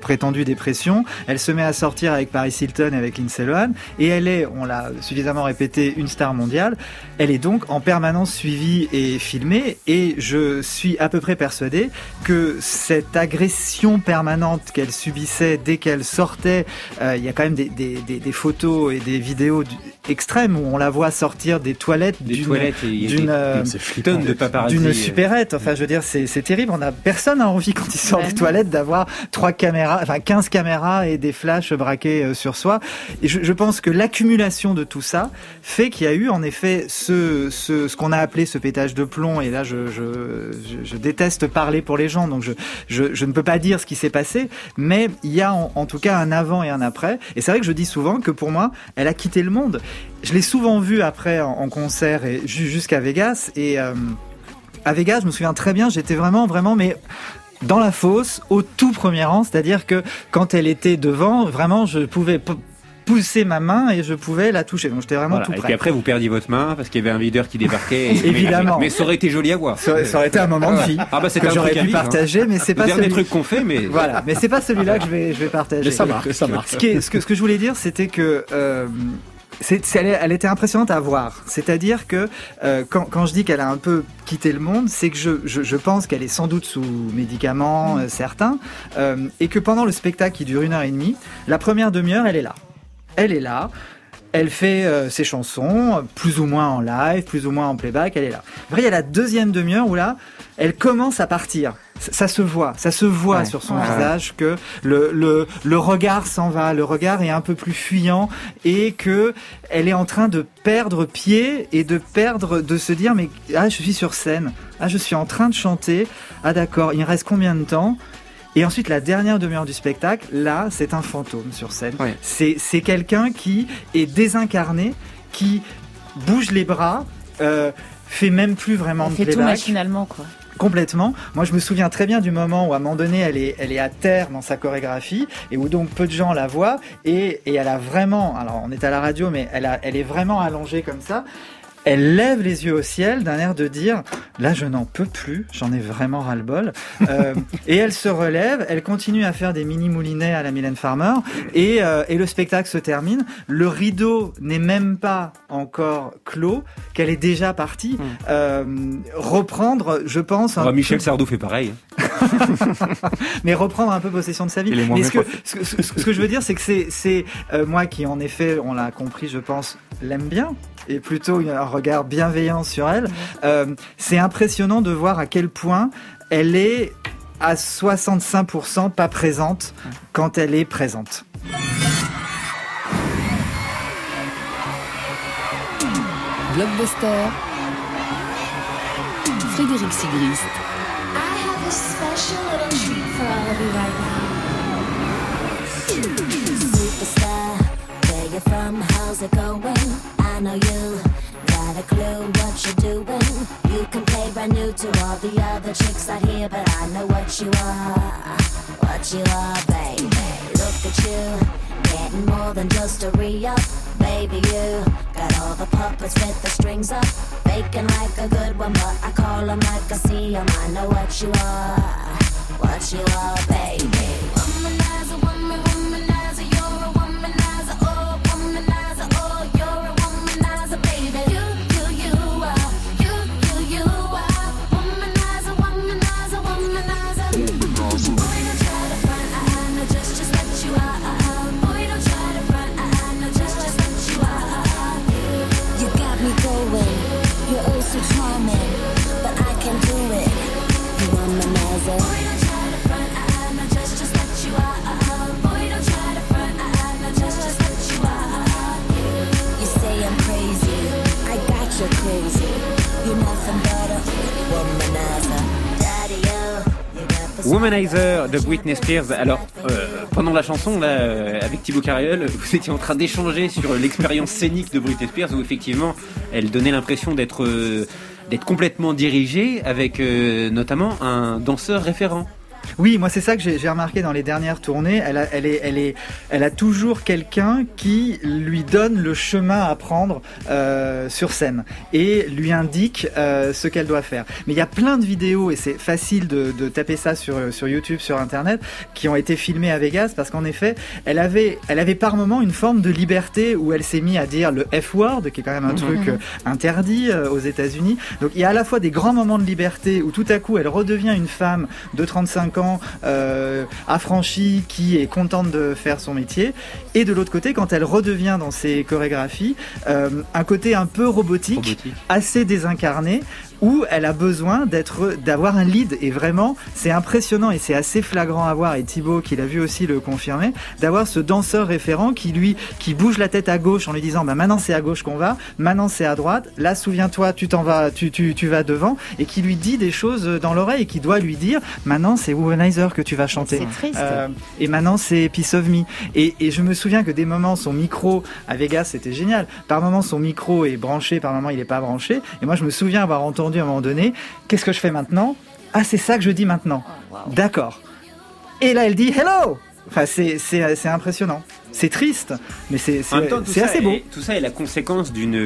prétendue dépression. Elle se met à sortir avec Paris Hilton et avec Lindsay Lohan. Et elle est, on l'a suffisamment répété, une star mondiale. Elle est donc en permanence suivie et filmée. Et je suis à peu près persuadé que cette agression permanente qu'elle subissait dès qu'elle sortait, euh, il y a quand même des, des, des, des photos et des vidéos extrêmes où on la voit sortir des toilettes des d'une, toilettes et d'une, euh, tonnes de paparazzi, d'une supérette. Enfin, je veux dire, c'est, c'est terrible. On a personne n'a envie quand il sort ouais. des toilettes d'avoir trois caméras, enfin quinze caméras et des flashs braqués euh, sur soi. Et je, je pense que l'accumulation de tout ça fait qu'il y a eu en effet ce, ce, ce qu'on a appelé ce pétage de plomb. Et là, je, je, je, je déteste parler pour les gens, donc je, je, je ne peux pas dire ce qui s'est passé, mais il y a en, en tout cas un avant et un après. Et c'est vrai que je dis souvent que pour moi, elle a quitté le monde. Je l'ai souvent vue après en, en concert et jusqu'à Vegas. Et euh, à Vegas, je me souviens très bien, j'étais vraiment, vraiment, mais dans la fosse, au tout premier rang. C'est-à-dire que quand elle était devant, vraiment, je pouvais p- pousser ma main et je pouvais la toucher. Donc j'étais vraiment voilà. tout près. Et puis après, vous perdiez votre main parce qu'il y avait un leader qui débarquait. Et... Évidemment. Mais, mais ça aurait été joli à voir. Ça aurait, ça aurait été un moment de vie ah bah, que j'aurais pu partager, hein. mais c'est le pas dernier celui... truc qu'on fait, mais voilà. Mais c'est pas celui-là que je vais, je vais partager. Mais ça marche, ça marche. Ce, qui est, ce que, ce que je voulais dire, c'était que. Euh, C'est, c'est, elle, elle était impressionnante à voir. C'est-à-dire que euh, quand, quand je dis qu'elle a un peu quitté le monde, c'est que je, je, je pense qu'elle est sans doute sous médicaments, euh, certains, euh, et que pendant le spectacle qui dure une heure et demie, la première demi-heure, elle est là. Elle est là. Elle fait euh, ses chansons, plus ou moins en live, plus ou moins en playback, elle est là. Après, il y a la deuxième demi-heure où là, elle commence à partir. Ça, ça se voit, ça se voit ouais. sur son ouais. visage que le, le, le regard s'en va, le regard est un peu plus fuyant et que elle est en train de perdre pied et de perdre, de se dire mais ah je suis sur scène, ah je suis en train de chanter, ah d'accord, il me reste combien de temps ? Et ensuite, la dernière demi-heure du spectacle, là, c'est un fantôme sur scène. Ouais. C'est, c'est quelqu'un qui est désincarné, qui bouge les bras, euh, fait même plus vraiment de fait playback. Tout machinalement, quoi. Complètement. Moi, je me souviens très bien du moment où, à un moment donné, elle est, elle est à terre dans sa chorégraphie et où donc peu de gens la voient et, et elle a vraiment, alors on est à la radio, mais elle a, elle est vraiment allongée comme ça. Elle lève les yeux au ciel d'un air de dire « Là, je n'en peux plus, j'en ai vraiment ras-le-bol. Euh, » Et elle se relève, elle continue à faire des mini-moulinets à la Mylène Farmer et, euh, et le spectacle se termine. Le rideau n'est même pas encore clos, qu'elle est déjà partie. Euh, reprendre, je pense... Oh, Michel peu... Sardou fait pareil. Mais reprendre un peu possession de sa vie. Mais ce que, ce, ce, ce que je veux dire, c'est que c'est, c'est euh, moi qui, en effet, on l'a compris, je pense, l'aime bien. Et plutôt un regard bienveillant sur elle. Euh, c'est impressionnant de voir à quel point elle est à soixante-cinq pour cent pas présente quand elle est présente. Blockbuster. Frédéric Sigrist. I have a special little treat for all of you right now. Superstar, where you from? How's it going? I know you got a clue what you're doing. You can play brand new to all the other chicks out here, but I know what you are, what you are, baby. Look at you, getting more than just a re-up. Baby, you got all the puppets with the strings up, faking like a good one, but I call them like I see them. I know what you are, what you are, baby. Womanizer, woman, womanizer, you're a womanizer, oh, womanizer, oh, you're a womanizer, baby. You, you, you are, you, you, you are, womanizer, womanizer, womanizer. Boy, don't try to front, I, I know just, just what you are. Boy, don't try to front, I, I know just, just what you are. You got me going, you're oh so charming, but I can do it. You womanizer. Boy, don't try to front, I, I know just, just what you are. Boy, don't try to front, I, I know just, just what you are. You say I'm crazy, I got you crazy. You're nothing but a womanizer. Daddy-o. Womanizer de Britney Spears. Alors, euh, pendant la chanson, là, euh, avec Thibaut Carriol, vous étiez en train d'échanger sur l'expérience scénique de Britney Spears, où effectivement, elle donnait l'impression d'être, euh, d'être complètement dirigée, avec euh, notamment un danseur référent. Oui, moi c'est ça que j'ai, j'ai remarqué dans les dernières tournées. Elle a, elle est, elle est, elle a toujours quelqu'un qui lui donne le chemin à prendre euh, sur scène et lui indique euh, ce qu'elle doit faire. Mais il y a plein de vidéos et c'est facile de, de taper ça sur sur YouTube, sur Internet, qui ont été filmées à Vegas parce qu'en effet, elle avait, elle avait par moments une forme de liberté où elle s'est mise à dire le F-word, qui est quand même un truc euh, interdit euh, aux États-Unis. Donc il y a à la fois des grands moments de liberté où tout à coup elle redevient une femme de trente-cinq ans euh, affranchie qui est contente de faire son métier, et de l'autre côté quand elle redevient dans ses chorégraphies euh, un côté un peu robotique, robotique. assez désincarné, où elle a besoin d'être, d'avoir un lead. Et vraiment, c'est impressionnant et c'est assez flagrant à voir, et Thibaut, qui l'a vu aussi, le confirmer, d'avoir ce danseur référent qui lui, qui bouge la tête à gauche en lui disant, bah maintenant c'est à gauche qu'on va, maintenant c'est à droite, là souviens-toi, tu t'en vas, tu, tu, tu vas devant, et qui lui dit des choses dans l'oreille et qui doit lui dire, maintenant c'est Womanizer que tu vas chanter. C'est triste. Euh, et maintenant c'est Piece of Me. Et, et je me souviens que des moments, son micro, à Vegas, c'était génial. Par moments, son micro est branché, par moments, il est pas branché. Et moi, je me souviens avoir entendu à un moment donné, qu'est-ce que je fais maintenant? Ah, c'est ça que je dis maintenant. Oh, wow. D'accord. Et là, elle dit hello. Enfin, c'est, c'est, c'est impressionnant. C'est triste, mais c'est, c'est, temps, c'est assez beau. Est, tout ça est la conséquence d'une,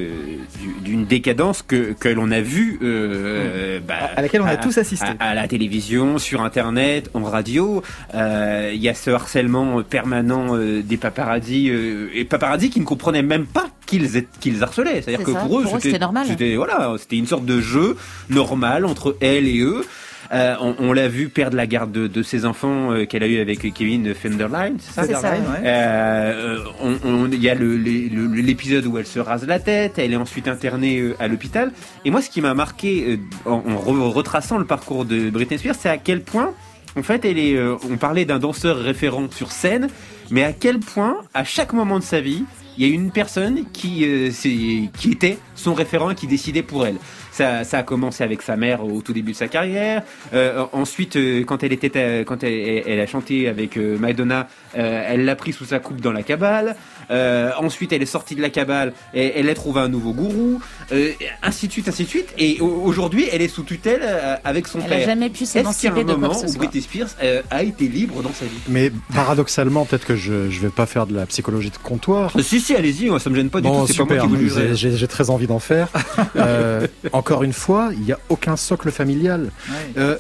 d'une décadence que, que l'on a vue, euh, mmh. bah, à laquelle on a à, tous assisté. À, à la télévision, sur Internet, en radio. Il euh, y a ce harcèlement permanent euh, des paparazzis, euh, et paparazzis qui ne comprenaient même pas qu'ils, qu'ils harcelaient. C'est-à-dire c'est que ça. pour eux, pour c'était, eux, c'était normal. C'était, voilà, c'était une sorte de jeu normal entre elle et eux. Euh, on, on l'a vu perdre la garde de, de ses enfants euh, qu'elle a eu avec Kevin Federline, c'est ça, c'est ça, ouais. euh, on, on, y a le, le, l'épisode où elle se rase la tête, elle est ensuite internée euh, à l'hôpital. Et moi, ce qui m'a marqué euh, en, en re- retraçant le parcours de Britney Spears, c'est à quel point, en fait, elle est. Euh, on parlait d'un danseur référent sur scène, mais à quel point, à chaque moment de sa vie, il y a une personne qui, euh, c'est, qui était son référent et qui décidait pour elle. Ça, ça a commencé avec sa mère au tout début de sa carrière. Euh, ensuite, euh, quand elle était, euh, quand elle, elle a chanté avec euh, Madonna, euh, elle l'a pris sous sa coupe dans la cabale. Euh, ensuite, elle est sortie de la cabale et elle a trouvé un nouveau gourou. Euh, ainsi de suite, ainsi de suite. Et aujourd'hui, elle est sous tutelle euh, avec son elle père. Elle n'a jamais pu s'émanciper de quoi que ce soit. Est-ce qu'il y a un moment où Britney Spears euh, a été libre dans sa vie? Mais paradoxalement, peut-être que je je vais pas faire de la psychologie de comptoir. Euh, si si, allez-y, moi ça me gêne pas du bon, tout. C'est super, pas moi qui vous jugerai. J'ai, j'ai très envie d'en faire. euh, encore une fois, il n'y a aucun socle familial. Il ouais. euh,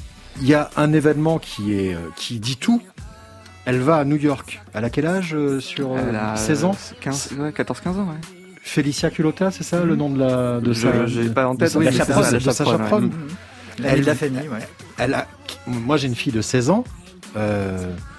y a un événement qui est qui dit tout. Elle va à New York. Elle a quel âge euh, sur euh, seize ans quinze, ouais, quatorze quinze ans, ouais. Félicia Culotta, c'est ça mmh. le nom de la de je, sa j'ai pas en tête, de, oui, de, de, de, Sacha de, de Sacha Prone. Mmh. Elle a fini, ouais. Elle a moi j'ai une fille de seize ans. Euh,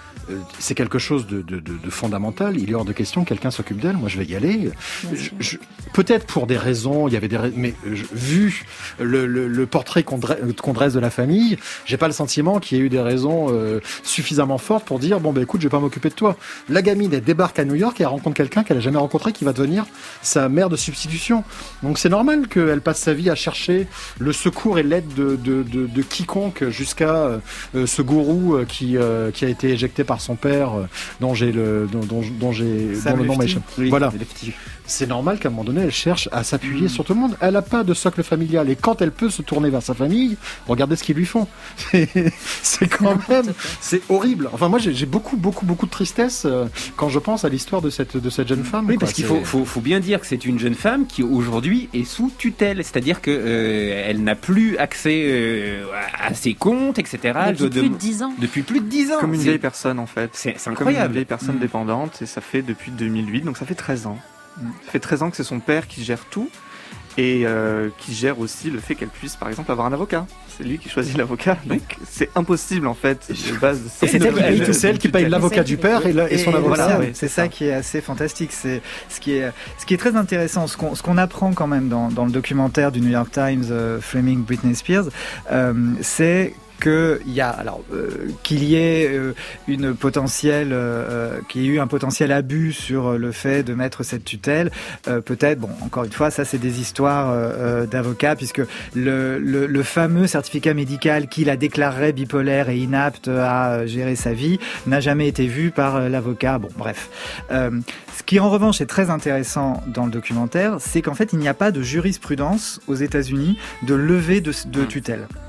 c'est quelque chose de, de, de, de fondamental. Il est hors de question que quelqu'un s'occupe d'elle. Moi, je vais y aller. Je, je, peut-être pour des raisons, il y avait des, mais je, vu le, le, le portrait qu'on, dre, qu'on dresse de la famille, j'ai pas le sentiment qu'il y ait eu des raisons euh, suffisamment fortes pour dire bon ben écoute, je vais pas m'occuper de toi. La gamine, elle débarque à New York et elle rencontre quelqu'un qu'elle a jamais rencontré, qui va devenir sa mère de substitution. Donc c'est normal qu'elle passe sa vie à chercher le secours et l'aide de, de, de, de quiconque jusqu'à euh, ce gourou euh, qui, euh, qui a été éjecté par son père, euh, dont j'ai le, dont, dont, dont j'ai, dont le nom m'échappe. Oui, voilà. C'est normal qu'à un moment donné, elle cherche à s'appuyer mmh. sur tout le monde. Elle n'a pas de socle familial. Et quand elle peut se tourner vers sa famille, regardez ce qu'ils lui font. C'est, c'est quand même, c'est horrible. Enfin, moi, j'ai, j'ai beaucoup, beaucoup, beaucoup de tristesse euh, quand je pense à l'histoire de cette, de cette jeune femme. Oui, quoi. parce qu'il c'est... faut, faut, faut bien dire que c'est une jeune femme qui aujourd'hui est sous tutelle. C'est-à-dire que euh, elle n'a plus accès euh, à ses comptes, et cetera. Depuis de, plus de dix ans. Depuis plus de dix ans. Comme une vieille personne, en fait. C'est, c'est incroyable. Comme une vieille personne mmh. dépendante. Et ça fait depuis deux mille huit, donc ça fait treize ans. Ça fait treize ans que c'est son père qui gère tout et euh, qui gère aussi le fait qu'elle puisse par exemple avoir un avocat. C'est lui qui choisit l'avocat, donc c'est impossible en fait de base. Et c'est elle qui paye tout seul, qui paye l'avocat du père et, la, et son et avocat. Voilà, ouais, c'est, c'est ça, ça qui est assez fantastique. C'est ce qui est ce qui est très intéressant, ce qu'on ce qu'on apprend quand même dans dans le documentaire du New York Times uh, Framing Britney Spears, euh, c'est qu'il y a alors euh, qu'il y ait euh, une potentielle euh, qu'il y ait eu un potentiel abus sur le fait de mettre cette tutelle, euh, peut-être bon encore une fois ça c'est des histoires euh, d'avocats, puisque le, le le fameux certificat médical qui la déclarerait bipolaire et inapte à gérer sa vie n'a jamais été vu par l'avocat. Bon bref, euh, ce qui en revanche est très intéressant dans le documentaire, c'est qu'en fait il n'y a pas de jurisprudence aux États-Unis de levée de, de tutelle.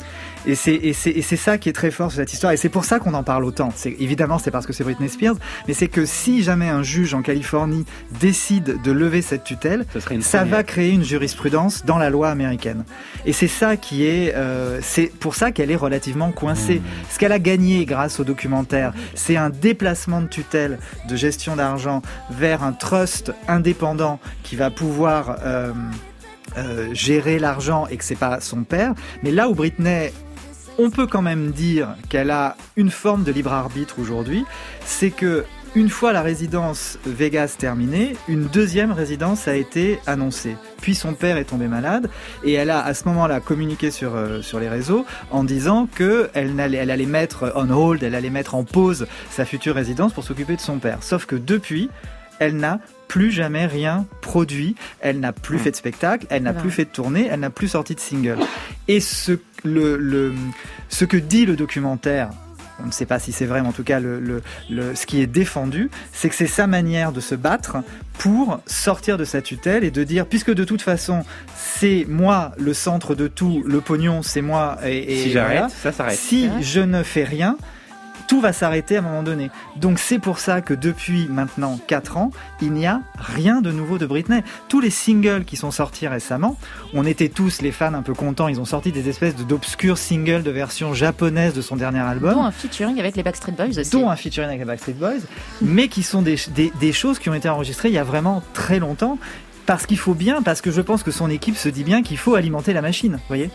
Et c'est, et c'est, et c'est ça qui est très fort sur cette histoire. Et c'est pour ça qu'on en parle autant. C'est, évidemment, c'est parce que c'est Britney Spears, mais c'est que si jamais un juge en Californie décide de lever cette tutelle, ça première. va créer une jurisprudence dans la loi américaine. Et c'est ça qui est, euh, c'est pour ça qu'elle est relativement coincée. Mmh. Ce qu'elle a gagné grâce au documentaire, c'est un déplacement de tutelle de gestion d'argent vers un trust indépendant qui va pouvoir euh, euh, gérer l'argent et que c'est pas son père. Mais là où Britney, on peut quand même dire qu'elle a une forme de libre arbitre aujourd'hui, c'est que une fois la résidence Vegas terminée, une deuxième résidence a été annoncée. Puis son père est tombé malade et elle a à ce moment-là communiqué sur euh, sur les réseaux en disant que elle allait, elle allait mettre on hold, elle allait mettre en pause sa future résidence pour s'occuper de son père. Sauf que depuis, elle n'a plus jamais rien produit, elle n'a plus fait de spectacle, elle n'a Ouais. plus fait de tournée, elle n'a plus sorti de single. Et ce le, le ce que dit le documentaire, on ne sait pas si c'est vrai, mais en tout cas, le, le, le, ce qui est défendu, c'est que c'est sa manière de se battre pour sortir de sa tutelle et de dire, puisque de toute façon, c'est moi le centre de tout, le pognon, c'est moi. Et, et Si j'arrête, voilà. ça s'arrête. Si Ouais. je ne fais rien, tout va s'arrêter à un moment donné. Donc c'est pour ça que depuis maintenant quatre ans, il n'y a rien de nouveau de Britney. Tous les singles qui sont sortis récemment, on était tous les fans un peu contents, ils ont sorti des espèces de, d'obscurs singles de version japonaise de son dernier album. Dont un featuring avec les Backstreet Boys aussi. Dont un featuring avec les Backstreet Boys, mais qui sont des, des, des choses qui ont été enregistrées il y a vraiment très longtemps, parce qu'il faut bien, parce que je pense que son équipe se dit bien qu'il faut alimenter la machine, vous voyez.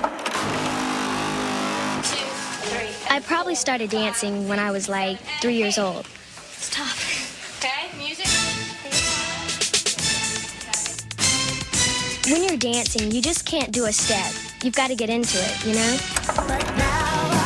I probably started dancing when I was like three years old. Stop. Okay, music. When you're dancing, you just can't do a step. You've got to get into it, you know?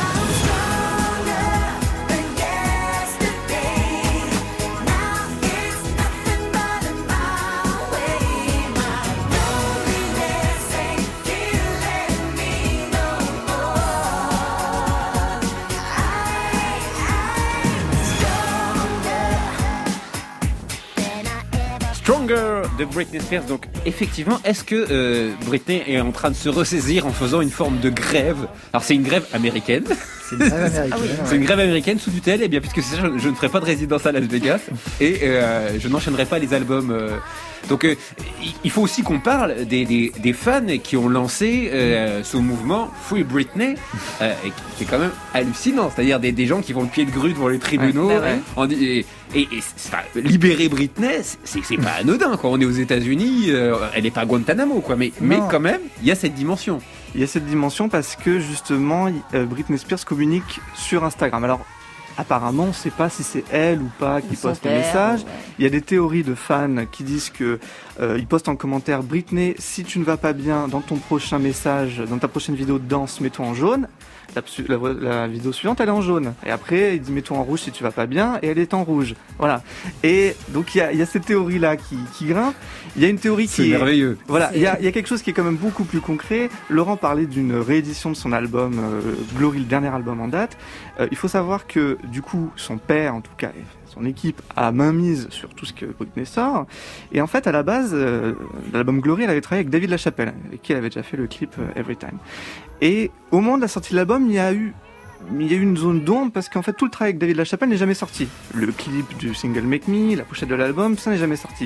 Stronger de Britney Spears. Donc effectivement, est-ce que euh, Britney est en train de se ressaisir en faisant une forme de grève? Alors c'est une grève américaine. C'est une grève américaine. Ah oui. C'est une grève américaine sous tutelle. Et bien puisque c'est ça, je, je ne ferai pas de résidence à Las Vegas et euh, je n'enchaînerai pas les albums. Euh, Donc euh, il faut aussi qu'on parle des, des, des fans qui ont lancé euh, ce mouvement Free Britney, euh, et qui est quand même hallucinant. C'est-à-dire des, des gens qui vont le pied de grue devant les tribunaux. Ouais, bah ouais. en- et, et, et c'est- enfin, libérer Britney, c'est, c'est pas anodin. Quoi. On est aux États-Unis, euh, elle est pas à Guantanamo, quoi. Mais, mais Non. quand même, il y a cette dimension. Il y a cette dimension parce que justement, y- euh, Britney Spears communique sur Instagram. Alors, apparemment, on ne sait pas si c'est elle ou pas qui Ou son poste les père, messages. ouais. Il y a des théories de fans qui disent que euh, ils postent en commentaire: Britney, si tu ne vas pas bien dans ton prochain message, dans ta prochaine vidéo de danse, mets-toi en jaune. La, la, la vidéo suivante, elle est en jaune. Et après, il dit mets-toi en rouge si tu vas pas bien, et elle est en rouge. Voilà. Et donc il y a, il y a cette théorie-là qui, qui grimpe. Il y a une théorie C'est qui est merveilleux. Voilà. C'est- Il y a, il y a quelque chose qui est quand même beaucoup plus concret. Laurent parlait d'une réédition de son album euh, Glory, le dernier album en date. Euh, il faut savoir que du coup, son père, en tout cas, et son équipe a mainmise sur tout ce que Britney sort. Et en fait, à la base, euh, l'album Glory, elle avait travaillé avec David Lachapelle, avec qui elle avait déjà fait le clip euh, Every Time. Et au moment de la sortie de l'album, il y a eu il y a eu une zone d'ombre parce qu'en fait tout le travail avec David Lachapelle n'est jamais sorti. Le clip du single Make Me, la pochette de l'album, ça n'est jamais sorti.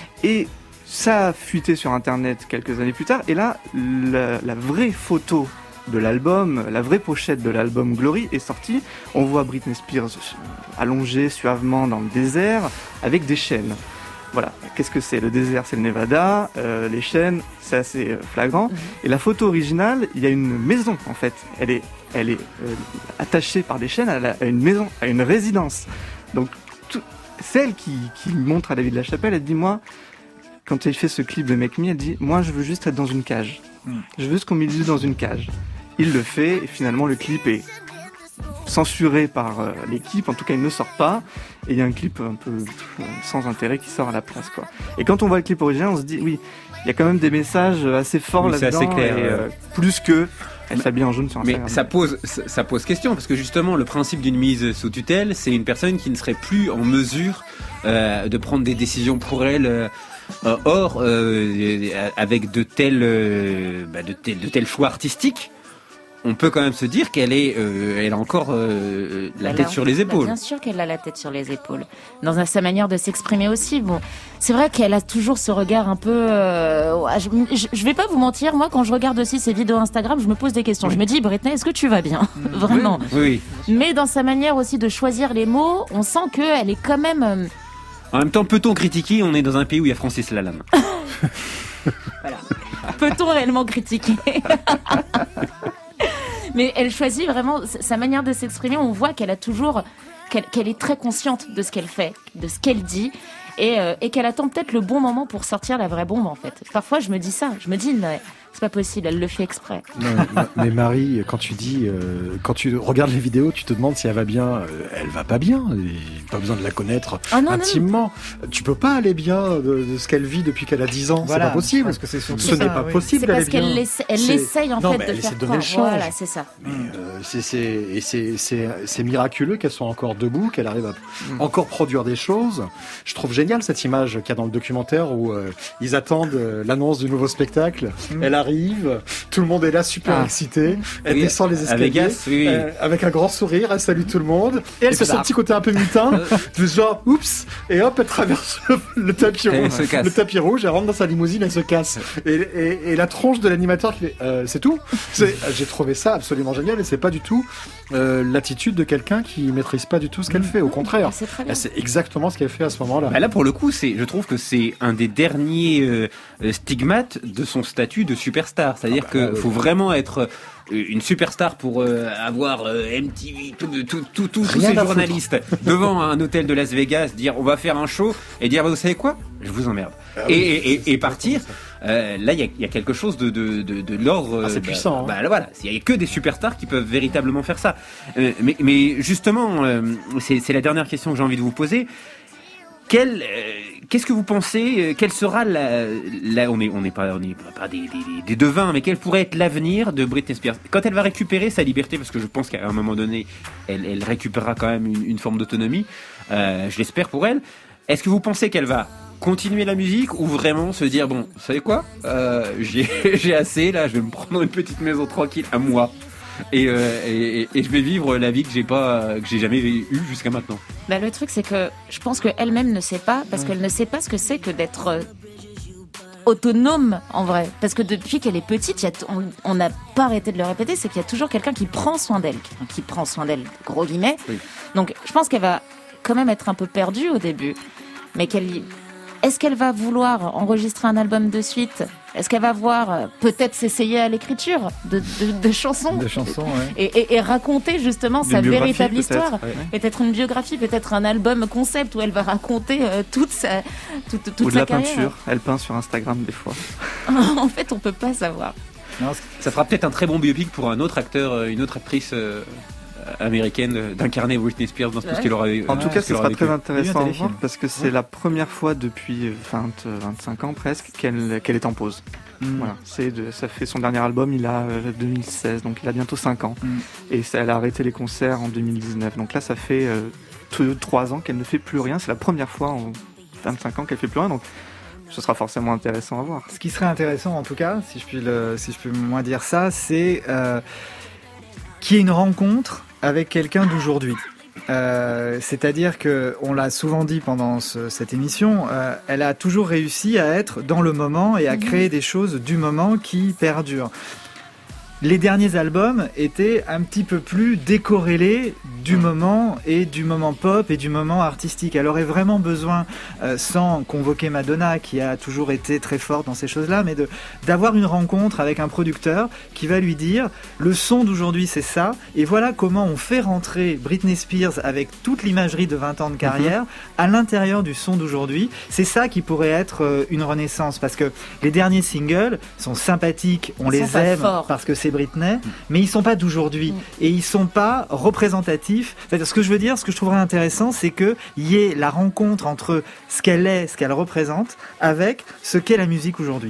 Et ça a fuité sur internet quelques années plus tard, et là la, la vraie photo de l'album, la vraie pochette de l'album Glory est sortie. On voit Britney Spears allongée suavement dans le désert avec des chaînes. Voilà, qu'est-ce que c'est? Le désert, c'est le Nevada, euh, les chaînes, c'est assez euh, flagrant. Et la photo originale, il y a une maison en fait. Elle est, elle est euh, attachée par des chaînes à, la- à une maison, à une résidence. Donc, tout- celle qui, qui montre à David Lachapelle, elle dit moi, quand elle fait ce clip de Make Me, elle dit moi, je veux juste être dans une cage. Je veux juste qu'on me dise dans une cage. Il le fait et finalement le clip est censuré par euh, l'équipe, en tout cas il ne sort pas, et il y a un clip un peu euh, sans intérêt qui sort à la place, quoi. Et quand on voit le clip original, on se dit oui, il y a quand même des messages assez forts Oui, c'est là-dedans, assez clair, et, euh, euh. plus que elle s'habille en jaune sur Mais Instagram. ça pose, ça ça pose question, parce que justement, le principe d'une mise sous tutelle, c'est une personne qui ne serait plus en mesure euh, de prendre des décisions pour elle. Euh, euh, or, euh, avec de tels, euh, bah, de tels, de tels choix artistiques, on peut quand même se dire qu'elle est, euh, elle a encore euh, la Elle tête a- sur les bah, épaules. bien sûr qu'elle a la tête sur les épaules. Dans sa manière de s'exprimer aussi. Bon, c'est vrai qu'elle a toujours ce regard un peu. Euh, ouais, je, je, je vais pas vous mentir, moi, quand je regarde aussi ses vidéos Instagram, je me pose des questions. Je me dis, Britney, est-ce que tu vas bien, vraiment? Oui. Mais dans sa manière aussi de choisir les mots, on sent qu'elle est quand même. euh, En même temps, peut-on critiquer? On est dans un pays où il y a Francis Lalanne. Peut-on réellement critiquer? Mais elle choisit vraiment sa manière de s'exprimer. On voit qu'elle a toujours, qu'elle, qu'elle est très consciente de ce qu'elle fait, de ce qu'elle dit, et, euh, et qu'elle attend peut-être le bon moment pour sortir la vraie bombe en fait. Parfois, je me dis ça. Je me dis, mais c'est pas possible. Elle le fait exprès. Non, mais, mais Marie, quand tu dis, euh, quand tu regardes les vidéos, tu te demandes si elle va bien. Euh, elle va pas bien. Et pas besoin de la connaître Ah non, non, intimement. Tu peux pas aller bien de, de ce qu'elle vit depuis qu'elle a dix ans. Voilà, c'est pas possible. parce que c'est surtout Ce ça, n'est pas oui. possible C'est d'aller parce bien. qu'elle l'essa- elle C'est- l'essaye en non, fait mais de elle faire essaie de donner croire. le change. Voilà, c'est ça. Mais euh, c'est, c'est, et c'est, c'est, c'est miraculeux qu'elle soit encore debout, qu'elle arrive à encore produire des choses. Je trouve génial cette image qu'il y a dans le documentaire où euh, ils attendent euh, l'annonce du nouveau spectacle. Mm. Elle arrive, tout le monde est là super Ah. excité. Elle Oui, descend les à escaliers Vegas, oui, oui. euh, avec un grand sourire, elle salue tout le monde. Et elle se fait son barre. petit côté un peu mutin, de genre oups, et hop, elle traverse le, le tapis Et elle rouge. se casse. Le tapis rouge, elle rentre dans sa limousine, elle se casse. Et, et, et la tronche de l'animateur qui fait euh, c'est tout. C'est, j'ai trouvé ça absolument génial et c'est pas du tout euh, l'attitude de quelqu'un qui maîtrise pas du tout ce qu'elle fait. Au contraire, C'est très bien. elle sait exactement ce qu'elle fait à ce moment-là. Bah là, pour le coup, c'est, je trouve que c'est un des derniers euh, euh, stigmates de son statut de superstar. C'est-à-dire Ah bah, que ouais. faut vraiment être euh, une superstar pour euh, avoir euh, M T V, tout, tout, tout, tout- tous Rien ces à journalistes devant un hôtel de Las Vegas, dire on va faire un show et dire bah, vous savez quoi, je vous emmerde. Ah et, oui, et, et, c'est et partir. Euh, là, il y a, il y a quelque chose de, de, de, de l'ordre. Ah, c'est euh, puissant, Bah, hein. bah, voilà, il y a que des superstars qui peuvent véritablement faire ça. Euh, mais, mais justement, euh, c'est, c'est la dernière question que j'ai envie de vous poser. Quel, euh, qu'est-ce que vous pensez euh, Quelle sera la, la on est on n'est pas on n'est pas des, des, des devins, mais quel pourrait être l'avenir de Britney Spears quand elle va récupérer sa liberté, parce que je pense qu'à un moment donné, elle, elle récupérera quand même une, une forme d'autonomie. Euh, je l'espère pour elle. Est-ce que vous pensez qu'elle va continuer la musique ou vraiment se dire bon, vous savez quoi, euh, j'ai j'ai assez là, je vais me prendre une petite maison tranquille à moi. Et, euh, et, et je vais vivre la vie que j'ai pas, que j'ai jamais eue jusqu'à maintenant. Bah, le truc, c'est que je pense qu'elle-même ne sait pas, parce qu'elle ne sait pas ce que c'est que d'être euh, autonome, en vrai. Parce que depuis qu'elle est petite, il y a t- on- on n'a pas arrêté de le répéter, c'est qu'il y a toujours quelqu'un qui prend soin d'elle, qui, qui prend soin d'elle, gros guillemets. Oui. Donc, je pense qu'elle va quand même être un peu perdue au début. Mais qu'elle y- est-ce qu'elle va vouloir enregistrer un album de suite? Est-ce qu'elle va voir euh, peut-être s'essayer à l'écriture de, de, de chansons De chansons, ouais. et, et, et raconter justement Une sa biographie, véritable peut-être, histoire. ouais. Peut-être une biographie, peut-être un album concept où elle va raconter euh, toute sa, toute, toute Ou de sa la carrière. peinture. Elle peint sur Instagram des fois. En fait, on peut pas savoir. Non, Ça fera peut-être un très bon biopic pour un autre acteur, euh, une autre actrice euh, américaine euh, d'incarner Britney Spears dans tout ce qu'elle aura eu. En euh, tout cas, ce ce qu'elle sera aura très vécu. intéressant à téléfilm. voir parce que c'est la première fois depuis vingt, vingt-cinq ans presque qu'elle qu'elle est en pause. Mm. Voilà, c'est de, ça fait son dernier album, il a euh, deux mille seize, donc il a bientôt cinq ans. Mm. Et ça, elle a arrêté les concerts en deux mille dix-neuf. Donc là, ça fait euh, trois ans qu'elle ne fait plus rien. C'est la première fois en vingt-cinq ans qu'elle fait plus rien. Donc ce sera forcément intéressant à voir. Ce qui serait intéressant, en tout cas, si je puis, le, si je peux moi dire ça, c'est euh, qu'il y ait une rencontre avec quelqu'un d'aujourd'hui. Euh, c'est-à-dire que, on l'a souvent dit pendant ce- cette émission, euh, elle a toujours réussi à être dans le moment et à créer des choses du moment qui perdurent. Les derniers albums étaient un petit peu plus décorrélés du moment et du moment pop et du moment artistique. Elle aurait vraiment besoin, euh, sans convoquer Madonna, qui a toujours été très forte dans ces choses-là, mais de, d'avoir une rencontre avec un producteur qui va lui dire le son d'aujourd'hui c'est ça, et voilà comment on fait rentrer Britney Spears avec toute l'imagerie de vingt ans de carrière à l'intérieur du son d'aujourd'hui. C'est ça qui pourrait être euh, une renaissance, parce que les derniers singles sont sympathiques, on Ils les sont pas aime forts. parce que c'est Britney, mais ils sont pas d'aujourd'hui et ils sont pas représentatifs. C'est-à-dire, ce que je veux dire, ce que je trouverais intéressant, c'est que il y ait la rencontre entre ce qu'elle est, ce qu'elle représente, avec ce qu'est la musique aujourd'hui.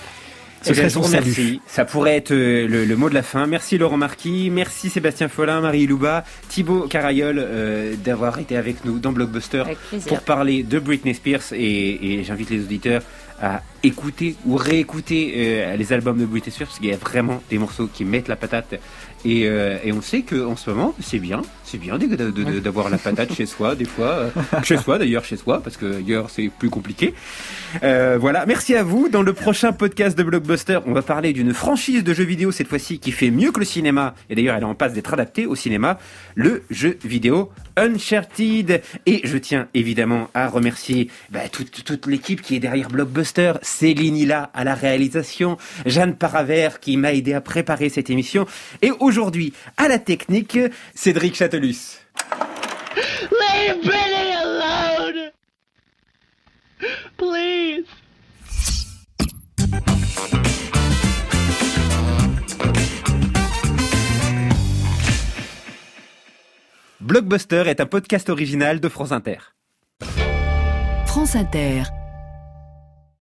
Ce Eh bien, serait je vous son salut. remercie. Ça pourrait être euh, le, le mot de la fin. Merci Laurent Marquis, merci Sébastien Follin, Marie Louba, Thibaut Carayol euh, d'avoir été avec nous dans Blockbuster Avec plaisir. pour parler de Britney Spears et, et j'invite les auditeurs à écouter ou réécouter euh, les albums de Britney Spears parce qu'il y a vraiment des morceaux qui mettent la patate. Et, euh, et on sait qu'en ce moment, c'est bien, c'est bien de, de, de, d'avoir la patate chez soi, des fois, euh, chez soi d'ailleurs, chez soi, parce que ailleurs c'est plus compliqué. Euh, voilà, merci à vous. Dans le prochain podcast de Blockbuster, on va parler d'une franchise de jeux vidéo cette fois-ci qui fait mieux que le cinéma, et d'ailleurs elle est en passe d'être adaptée au cinéma, le jeu vidéo Uncharted. Et je tiens évidemment à remercier bah, toute, toute l'équipe qui est derrière Blockbuster, Céline Hilla à la réalisation, Jeanne Paravert qui m'a aidé à préparer cette émission, et aujourd'hui à la technique, Cédric Châtelus. Leave Britney alone! Please! Blockbuster est un podcast original de France Inter. France Inter.